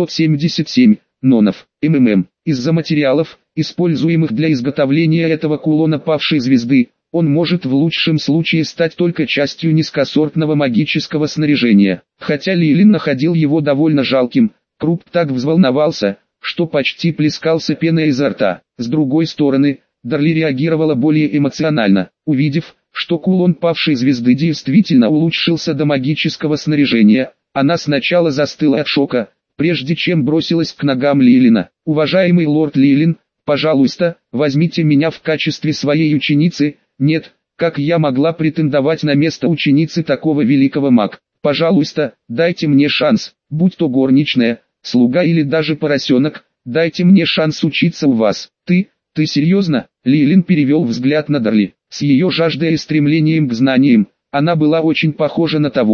677. Нонов. МММ. Из-за материалов, используемых для изготовления этого кулона павшей звезды, он может в лучшем случае стать только частью низкосортного магического снаряжения. Хотя Лилин находил его довольно жалким, Крупп так взволновался, что почти плескался пеной изо рта. С другой стороны, Дарли реагировала более эмоционально, увидев, что кулон павшей звезды действительно улучшился до магического снаряжения. Она сначала застыла от шока, прежде чем бросилась к ногам Лилина. «Уважаемый лорд Лилин, пожалуйста, возьмите меня в качестве своей ученицы». «Нет, как я могла претендовать на место ученицы такого великого мага? Пожалуйста, дайте мне шанс, будь то горничная, слуга или даже поросенок, дайте мне шанс учиться у вас». Ты серьезно?» Лилин перевел взгляд на Дарли. С ее жаждой и стремлением к знаниям, она была очень похожа на того,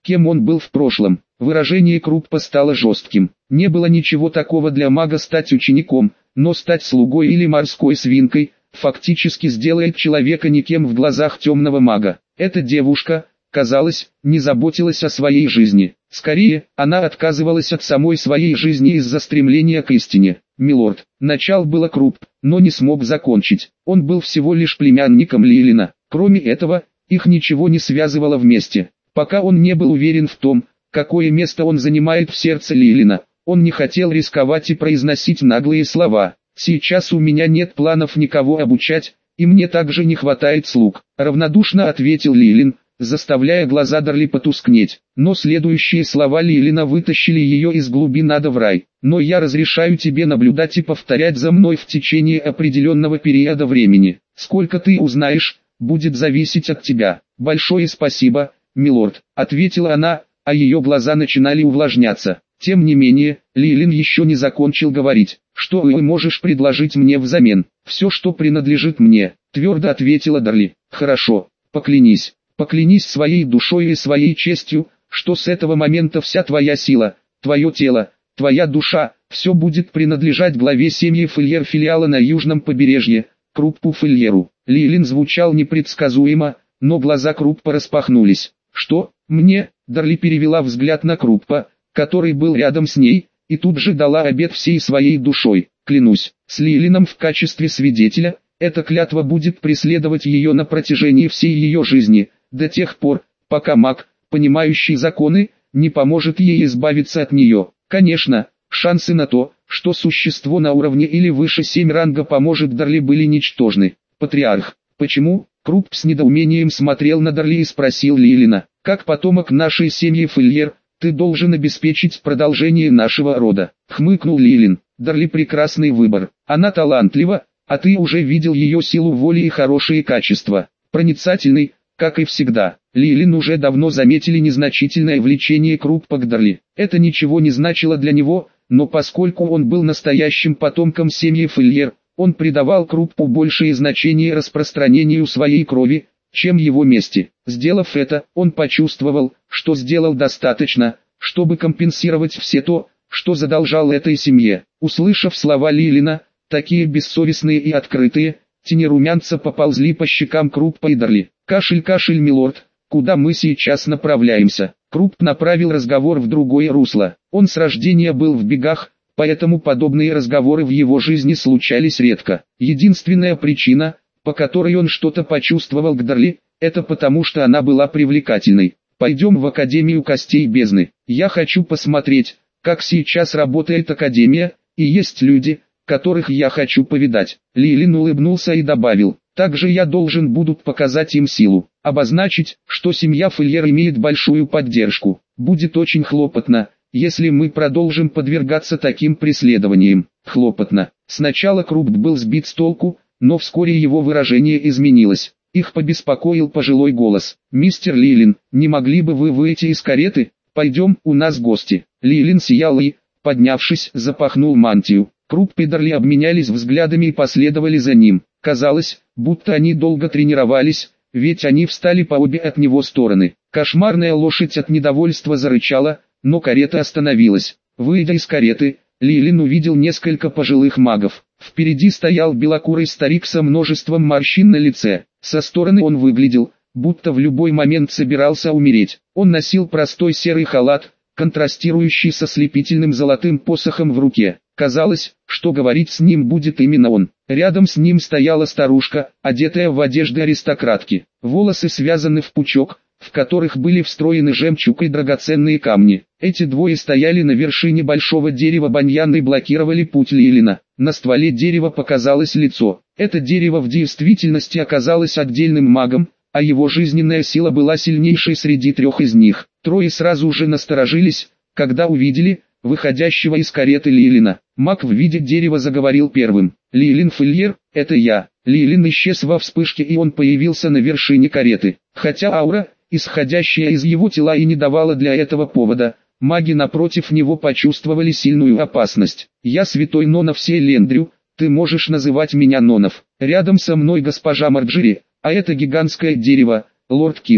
кем он был в прошлом. Выражение Круппа стало жестким. Не было ничего такого для мага стать учеником, но стать слугой или морской свинкой фактически сделает человека никем в глазах темного мага. Эта девушка, казалось, не заботилась о своей жизни. Скорее, она отказывалась от самой своей жизни из-за стремления к истине. «Милорд», начал было Крупп, но не смог закончить. Он был всего лишь племянником Лилина. Кроме этого, их ничего не связывало вместе. Пока он не был уверен в том, какое место он занимает в сердце Лилина, он не хотел рисковать и произносить наглые слова. «Сейчас у меня нет планов никого обучать, и мне также не хватает слуг», равнодушно ответил Лилин, заставляя глаза Дарли потускнеть. Но следующие слова Лилина вытащили ее из глубин ада в рай. «Но я разрешаю тебе наблюдать и повторять за мной в течение определенного периода времени. Сколько ты узнаешь, будет зависеть от тебя». «Большое спасибо, милорд», ответила она, а ее глаза начинали увлажняться. Тем не менее, Лилин еще не закончил говорить. «Что ты можешь предложить мне взамен?» «Все, что принадлежит мне», твердо ответила Дарли. «Хорошо, поклянись. Поклянись своей душой и своей честью, что с этого момента вся твоя сила, твое тело, твоя душа, все будет принадлежать главе семьи Фельер филиала на южном побережье, Круппу Фельеру». Лилин звучал непредсказуемо, но глаза Круппа распахнулись. «Что, мне?» Дарли перевела взгляд на Круппа, который был рядом с ней, и тут же дала обет всей своей душой. «Клянусь, с Лилином в качестве свидетеля, эта клятва будет преследовать ее на протяжении всей ее жизни, до тех пор, пока маг, понимающий законы, не поможет ей избавиться от нее». Конечно, шансы на то, что существо на уровне или выше 7 ранга поможет Дарли, были ничтожны. «Патриарх, почему?» Крупп с недоумением смотрел на Дарли и спросил Лилина. «Как потомок нашей семьи Фельер, ты должен обеспечить продолжение нашего рода», хмыкнул Лилин. «Дарли прекрасный выбор, она талантлива, а ты уже видел ее силу воли и хорошие качества. Проницательный, как и всегда». Лилин уже давно заметили незначительное влечение Круппа к Дарли. Это ничего не значило для него, но поскольку он был настоящим потомком семьи Фельер, он придавал Круппу большее значение распространению своей крови, чем его мести. Сделав это, он почувствовал, что сделал достаточно, чтобы компенсировать все то, что задолжал этой семье. Услышав слова Лилина, такие бессовестные и открытые, тени румянца поползли по щекам Круппа и Дарли. «Кашель, милорд, куда мы сейчас направляемся?» Крупп направил разговор в другое русло. Он с рождения был в бегах, поэтому подобные разговоры в его жизни случались редко. Единственная причина, по которой он что-то почувствовал к Дарли, это потому, что она была привлекательной. «Пойдем в Академию Костей Бездны. Я хочу посмотреть, как сейчас работает Академия, и есть люди, которых я хочу повидать». Лилин улыбнулся и добавил: «Также я должен буду показать им силу, обозначить, что семья Фельер имеет большую поддержку. Будет очень хлопотно, если мы продолжим подвергаться таким преследованиям». Хлопотно. Сначала Крупп был сбит с толку, но вскоре его выражение изменилось. Их побеспокоил пожилой голос. «Мистер Лилин, не могли бы вы выйти из кареты? Пойдем, у нас гости». Лилин сиял и, поднявшись, запахнул мантию. Крупп и Дарли обменялись взглядами и последовали за ним. Казалось, будто они долго тренировались, ведь они встали по обе от него стороны. Кошмарная лошадь от недовольства зарычала, но карета остановилась. Выйдя из кареты, Лилин увидел несколько пожилых магов. Впереди стоял белокурый старик со множеством морщин на лице. Со стороны он выглядел, будто в любой момент собирался умереть. Он носил простой серый халат, контрастирующий со слепительным золотым посохом в руке. Казалось, что говорить с ним будет именно он. Рядом с ним стояла старушка, одетая в одежды аристократки. Волосы связаны в пучок, в которых были встроены жемчуг и драгоценные камни. Эти двое стояли на вершине большого дерева баньяна и блокировали путь Лилина. На стволе дерева показалось лицо. Это дерево в действительности оказалось отдельным магом, а его жизненная сила была сильнейшей среди трех из них. Трое сразу же насторожились, когда увидели выходящего из кареты Лилина. Маг в виде дерева заговорил первым. «Лилин Фельер, это я». Лилин исчез во вспышке, и он появился на вершине кареты. Хотя аура, исходящая из его тела, и не давала для этого повода, маги напротив него почувствовали сильную опасность. «Я святой Нонов Селендрю, ты можешь называть меня Нонов. Рядом со мной госпожа Марджери, а это гигантское дерево, лорд Кифа».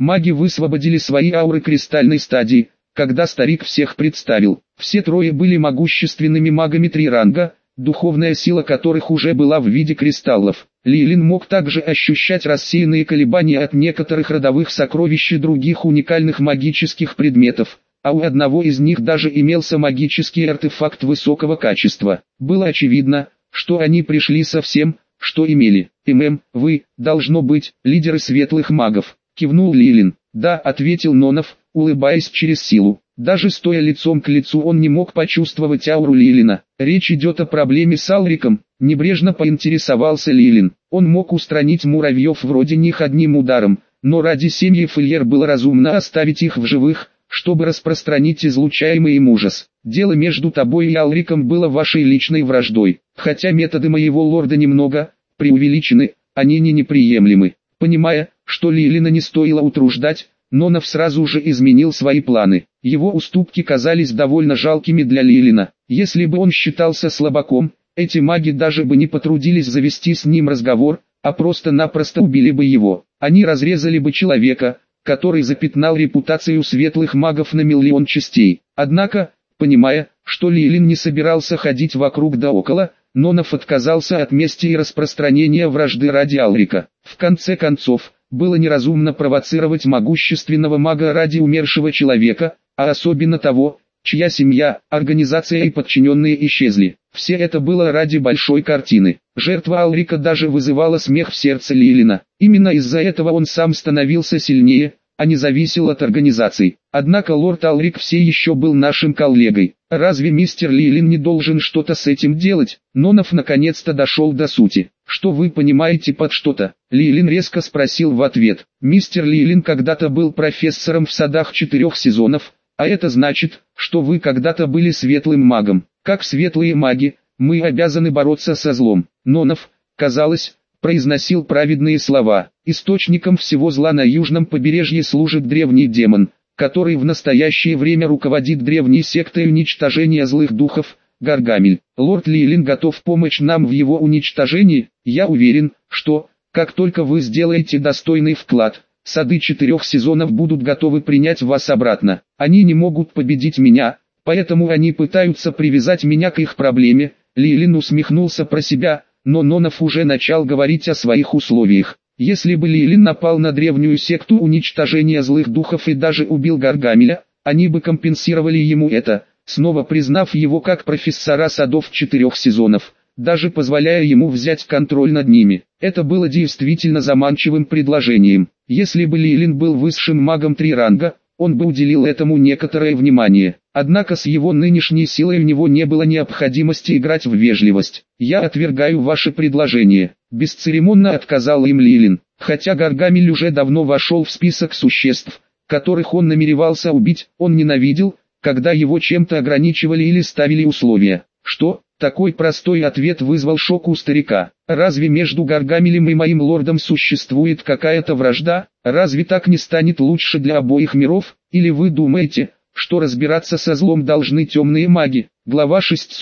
Маги высвободили свои ауры кристальной стадии, когда старик всех представил. Все трое были могущественными магами 3 ранга, духовная сила которых уже была в виде кристаллов. Лилин мог также ощущать рассеянные колебания от некоторых родовых сокровищ и других уникальных магических предметов, а у одного из них даже имелся магический артефакт высокого качества. Было очевидно, что они пришли со всем, что имели. Вы, должно быть, лидеры светлых магов, кивнул Лилин. Да, ответил Нонов, улыбаясь через силу. Даже стоя лицом к лицу он не мог почувствовать ауру Лилина. Речь идет о проблеме с Алриком, небрежно поинтересовался Лилин. Он мог устранить муравьев вроде них одним ударом, но ради семьи Фольер было разумно оставить их в живых, чтобы распространить излучаемый им ужас. Дело между тобой и Алриком было вашей личной враждой. Хотя методы моего лорда немного преувеличены, они не неприемлемы. Понимая, что Лилина не стоило утруждать, Нонов сразу же изменил свои планы. Его уступки казались довольно жалкими для Лилина. Если бы он считался слабаком, эти маги даже бы не потрудились завести с ним разговор, а просто-напросто убили бы его. Они разрезали бы человека, который запятнал репутацию светлых магов на миллион частей. Однако, понимая, что Лилин не собирался ходить вокруг да около, Нонов отказался от мести и распространения вражды ради Алрика. В конце концов, было неразумно провоцировать могущественного мага ради умершего человека, а особенно того, чья семья, организация и подчиненные исчезли. Все это было ради большой картины. Жертва Алрика даже вызывала смех в сердце Лилина. Именно из-за этого он сам становился сильнее, а не зависел от организаций. Однако лорд Алрик все еще был нашим коллегой. Разве мистер Лилин не должен что-то с этим делать? Нонов наконец-то дошел до сути. Что вы понимаете под что-то? Лилин резко спросил в ответ. Мистер Лилин когда-то был профессором в садах 4 сезонов, а это значит, что вы когда-то были светлым магом. Как светлые маги, мы обязаны бороться со злом. Нонов, казалось, произносил праведные слова. Источником всего зла на южном побережье служит древний демон, который в настоящее время руководит древней сектой уничтожения злых духов, Гаргамель. Лорд Лилин готов помочь нам в его уничтожении. Я уверен, что, как только вы сделаете достойный вклад, сады 4 сезонов будут готовы принять вас обратно. Они не могут победить меня, поэтому они пытаются привязать меня к их проблеме. Лилин усмехнулся про себя, но Нонов уже начал говорить о своих условиях. Если бы Лилин напал на древнюю секту уничтожения злых духов и даже убил Гаргамеля, они бы компенсировали ему это, снова признав его как профессора садов 4 сезонов, даже позволяя ему взять контроль над ними. Это было действительно заманчивым предложением. Если бы Лилин был высшим магом 3 ранга, он бы уделил этому некоторое внимание. Однако с его нынешней силой у него не было необходимости играть в вежливость. «Я отвергаю ваше предложение», – бесцеремонно отказал им Лилин. Хотя Гаргамель уже давно вошел в список существ, которых он намеревался убить, он ненавидел, когда его чем-то ограничивали или ставили условия. Что? Такой простой ответ вызвал шок у старика. Разве между Гаргамелем и моим лордом существует какая-то вражда? Разве так не станет лучше для обоих миров? Или вы думаете, что разбираться со злом должны темные маги? Глава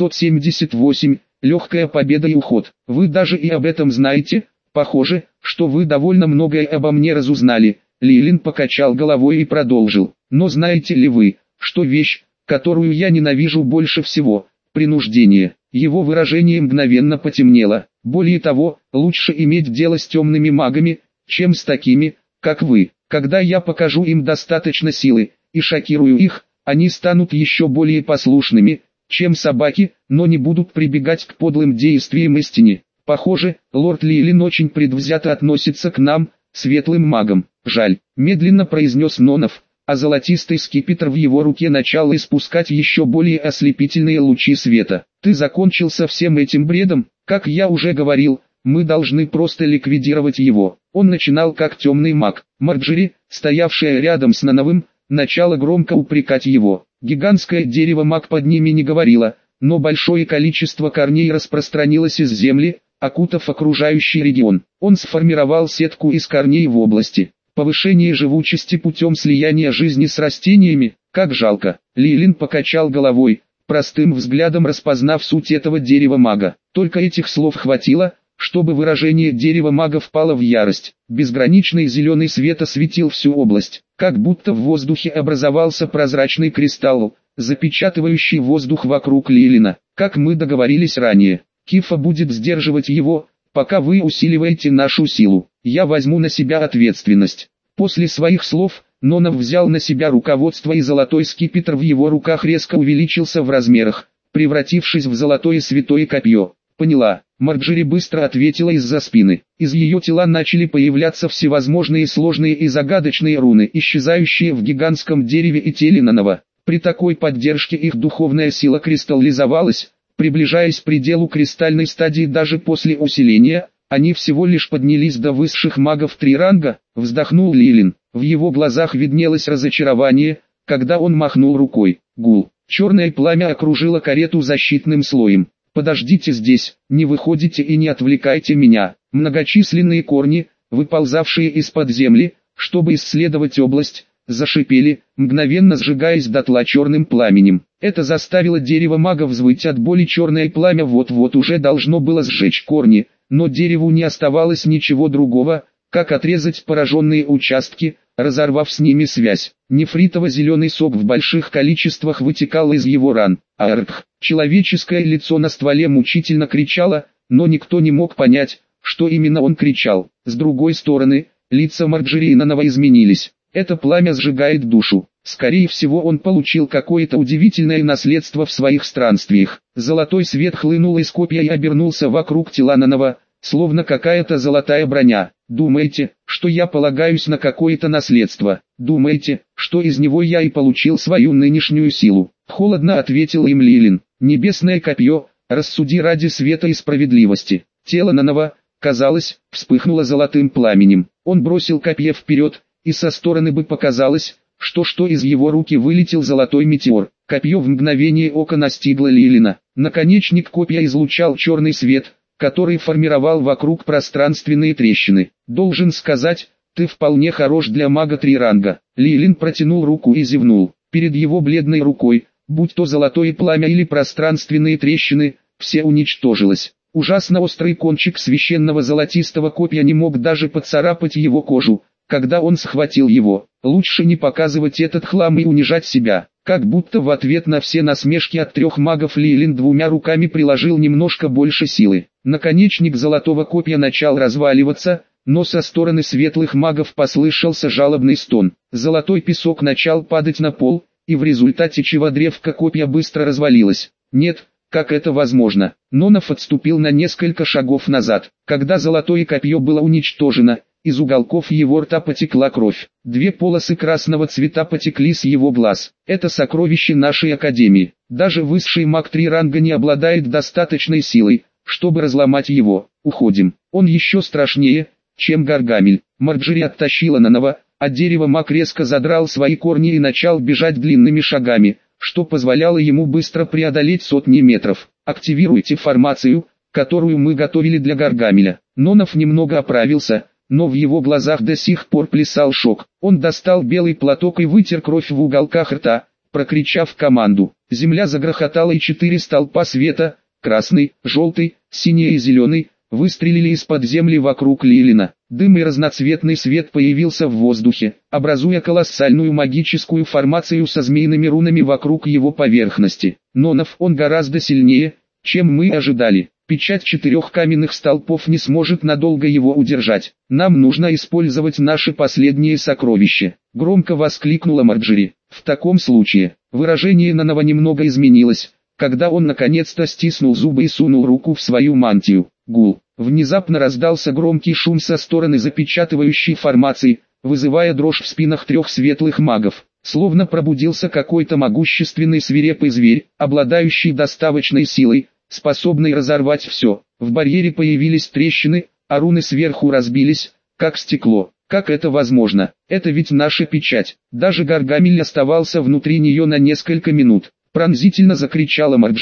678. Легкая победа и уход. Вы даже и об этом знаете? Похоже, что вы довольно многое обо мне разузнали. Лилин покачал головой и продолжил. Но знаете ли вы, что вещь, которую я ненавижу больше всего, принуждение? Его выражение мгновенно потемнело. Более того, лучше иметь дело с темными магами, чем с такими, как вы. Когда я покажу им достаточно силы и шокирую их, они станут еще более послушными, чем собаки, но не будут прибегать к подлым действиям истине. Похоже, лорд Лилин очень предвзято относится к нам, светлым магам. Жаль, медленно произнес Нонов, а золотистый скипетр в его руке начал испускать еще более ослепительные лучи света. Ты закончил со всем этим бредом? Как я уже говорил, мы должны просто ликвидировать его. Он начинал как темный маг. Марджери, стоявшая рядом с Ноновым, начала громко упрекать его. Гигантское дерево маг под ними не говорило, но большое количество корней распространилось из земли, окутав окружающий регион. Он сформировал сетку из корней в области. Повышение живучести путем слияния жизни с растениями, как жалко. Лилин покачал головой, простым взглядом распознав суть этого дерева мага. Только этих слов хватило, чтобы выражение дерева мага впало в ярость. Безграничный зеленый свет осветил всю область, как будто в воздухе образовался прозрачный кристалл, запечатывающий воздух вокруг Лилина. Как мы договорились ранее, Кифа будет сдерживать его, пока вы усиливаете нашу силу. Я возьму на себя ответственность. После своих слов, Нонов взял на себя руководство, и золотой скипетр в его руках резко увеличился в размерах, превратившись в золотое святое копье. Поняла. Марджери быстро ответила из-за спины. Из ее тела начали появляться всевозможные сложные и загадочные руны, исчезающие в гигантском дереве и теле Нонова. При такой поддержке их духовная сила кристаллизовалась, приближаясь к пределу кристальной стадии. Даже после усиления, они всего лишь поднялись до высших магов 3 ранга, вздохнул Лилин. В его глазах виднелось разочарование, когда он махнул рукой. Гул. Черное пламя окружило карету защитным слоем. «Подождите здесь, не выходите и не отвлекайте меня». Многочисленные корни, выползавшие из-под земли, чтобы исследовать область, зашипели, мгновенно сжигаясь дотла черным пламенем. Это заставило дерево мага взвыть от боли. Черное пламя вот-вот уже должно было сжечь корни, но дереву не оставалось ничего другого, как отрезать пораженные участки, разорвав с ними связь. Нефритово-зеленый сок в больших количествах вытекал из его ран. Арх! Человеческое лицо на стволе мучительно кричало, но никто не мог понять, что именно он кричал. С другой стороны, лица Марджери и Нонова изменились. Это пламя сжигает душу. Скорее всего, он получил какое-то удивительное наследство в своих странствиях. Золотой свет хлынул из копья и обернулся вокруг тела Нонова, словно какая-то золотая броня. Думаете, что я полагаюсь на какое-то наследство? Думаете, что из него я и получил свою нынешнюю силу? Холодно ответил им Лилин. Небесное копье, рассуди ради света и справедливости. Тело Нонова, казалось, вспыхнуло золотым пламенем. Он бросил копье вперед, и со стороны бы показалось, что из его руки вылетел золотой метеор. Копье в мгновение ока настигло Лилина. Наконечник копья излучал черный свет, который формировал вокруг пространственные трещины. «Должен сказать, ты вполне хорош для мага 3 ранга». Лилин протянул руку и зевнул. Перед его бледной рукой, будь то золотое пламя или пространственные трещины, все уничтожилось. Ужасно острый кончик священного золотистого копья не мог даже поцарапать его кожу, когда он схватил его. Лучше не показывать этот хлам и унижать себя. Как будто в ответ на все насмешки от 3 магов Лилин 2 руками приложил немножко больше силы. Наконечник золотого копья начал разваливаться, но со стороны светлых магов послышался жалобный стон. Золотой песок начал падать на пол, и в результате чего древко копья быстро развалилось. Нет, как это возможно? Нонов отступил на несколько шагов назад. Когда золотое копье было уничтожено, из уголков его рта потекла кровь. 2 полосы красного цвета потекли с его глаз. Это сокровище нашей академии. Даже высший маг 3 ранга не обладает достаточной силой, чтобы разломать его. Уходим. Он еще страшнее, чем Гаргамель. Марджери оттащила Нонова, а дерево маг резко задрал свои корни и начал бежать длинными шагами, что позволяло ему быстро преодолеть сотни метров. Активируйте формацию, которую мы готовили для Гаргамеля. Нонов немного оправился, но в его глазах до сих пор плясал шок. Он достал белый платок и вытер кровь в уголках рта, прокричав команду. Земля загрохотала, и 4 столпа света, красный, желтый, синий и зеленый, выстрелили из-под земли вокруг Лилина. Дым и разноцветный свет появился в воздухе, образуя колоссальную магическую формацию со змеиными рунами вокруг его поверхности. Нонов, он гораздо сильнее, чем мы ожидали. Печать 4 каменных столпов не сможет надолго его удержать. Нам нужно использовать наши последние сокровища. Громко воскликнула Марджери. В таком случае, выражение Нонова немного изменилось, когда он наконец-то стиснул зубы и сунул руку в свою мантию. Гул. Внезапно раздался громкий шум со стороны запечатывающей формации, вызывая дрожь в спинах 3 светлых магов. Словно пробудился какой-то могущественный свирепый зверь, обладающий достаточной силой, способный разорвать все. В барьере появились трещины, а руны сверху разбились, как стекло. Как это возможно? Это ведь наша печать. Даже Гаргамель оставался внутри нее на несколько минут. Пронзительно закричала Марджери.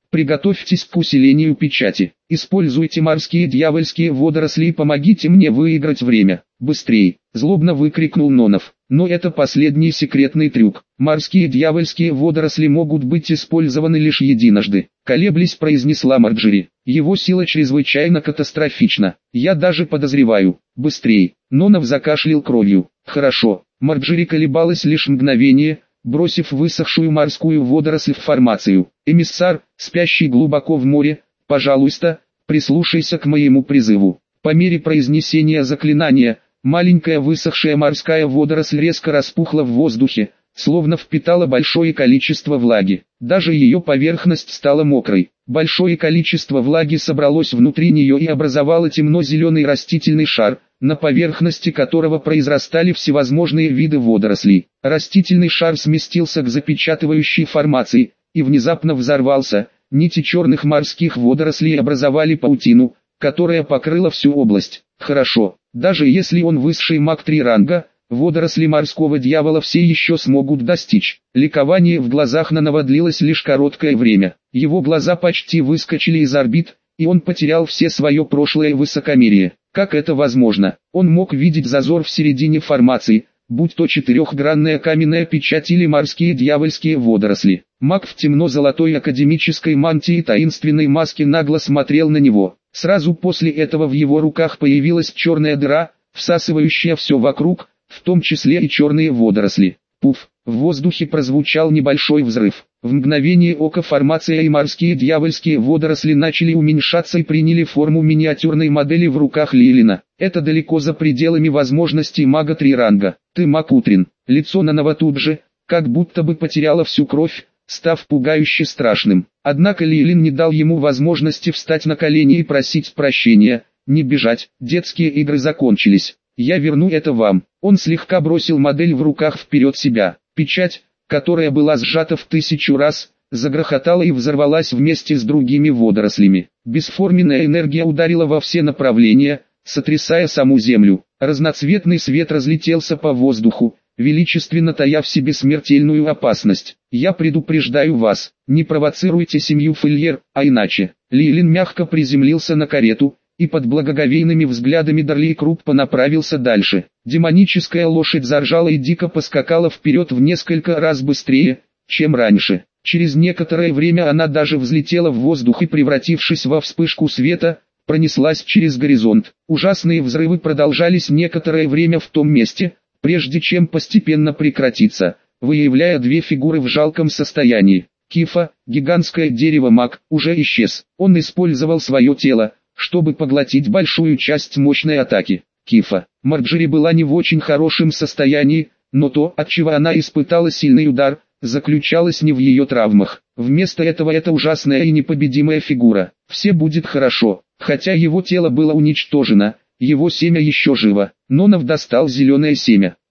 Приготовьтесь к усилению печати. Используйте морские дьявольские водоросли и помогите мне выиграть время. Быстрей! Злобно выкрикнул Нонов. Но это последний секретный трюк. Морские дьявольские водоросли могут быть использованы лишь единожды. Колеблясь, произнесла Марджери. Его сила чрезвычайно катастрофична. Я даже подозреваю. Быстрей! Нонов закашлял кровью. Хорошо. Марджери колебалась лишь мгновение, бросив высохшую морскую водоросль в формацию. «Эмиссар, спящий глубоко в море, пожалуйста, прислушайся к моему призыву». По мере произнесения заклинания, маленькая высохшая морская водоросль резко распухла в воздухе, словно впитала большое количество влаги. Даже ее поверхность стала мокрой. Большое количество влаги собралось внутри нее и образовало темно-зеленый растительный шар, на поверхности которого произрастали всевозможные виды водорослей. Растительный шар сместился к запечатывающей формации, и внезапно взорвался. Нити черных морских водорослей образовали паутину, которая покрыла всю область. Хорошо, даже если он высший маг 3 ранга, водоросли морского дьявола все еще смогут достичь. Ликование в глазах Нонова длилось лишь короткое время. Его глаза почти выскочили из орбит, и он потерял все свое прошлое высокомерие. Как это возможно? Он мог видеть зазор в середине формации, будь то четырехгранная каменная печать или морские дьявольские водоросли. Маг в темно-золотой академической мантии и таинственной маске нагло смотрел на него. Сразу после этого в его руках появилась черная дыра, всасывающая все вокруг, в том числе и черные водоросли. Пуф! В воздухе прозвучал небольшой взрыв. В мгновение ока формация и морские дьявольские водоросли начали уменьшаться и приняли форму миниатюрной модели в руках Лилина. Это далеко за пределами возможностей мага 3 ранга. Ты маг Утрин. Лицо Нонова тут же, как будто бы потеряло всю кровь, став пугающе страшным. Однако Лилин не дал ему возможности встать на колени и просить прощения, не бежать. Детские игры закончились. Я верну это вам. Он слегка бросил модель в руках вперед себя. Печать, которая была сжата в 1000 раз, загрохотала и взорвалась вместе с другими водорослями. Бесформенная энергия ударила во все направления, сотрясая саму землю. Разноцветный свет разлетелся по воздуху, величественно тая в себе смертельную опасность. Я предупреждаю вас, не провоцируйте семью Фельер, а иначе. Лилин мягко приземлился на карету, и под благоговейными взглядами Дарли Круппа направился дальше. Демоническая лошадь заржала и дико поскакала вперед в несколько раз быстрее, чем раньше. Через некоторое время она даже взлетела в воздух и, превратившись во вспышку света, пронеслась через горизонт. Ужасные взрывы продолжались некоторое время в том месте, прежде чем постепенно прекратиться, выявляя две фигуры в жалком состоянии. Кифа, гигантское дерево-маг, уже исчез. Он использовал свое тело, чтобы поглотить большую часть мощной атаки. Кифа. Марджери была не в очень хорошем состоянии, но то, от чего она испытала сильный удар, заключалось не в ее травмах. Вместо этого эта ужасная и непобедимая фигура. Все будет хорошо. Хотя его тело было уничтожено, его семя еще живо. Нонов достал зеленое семя.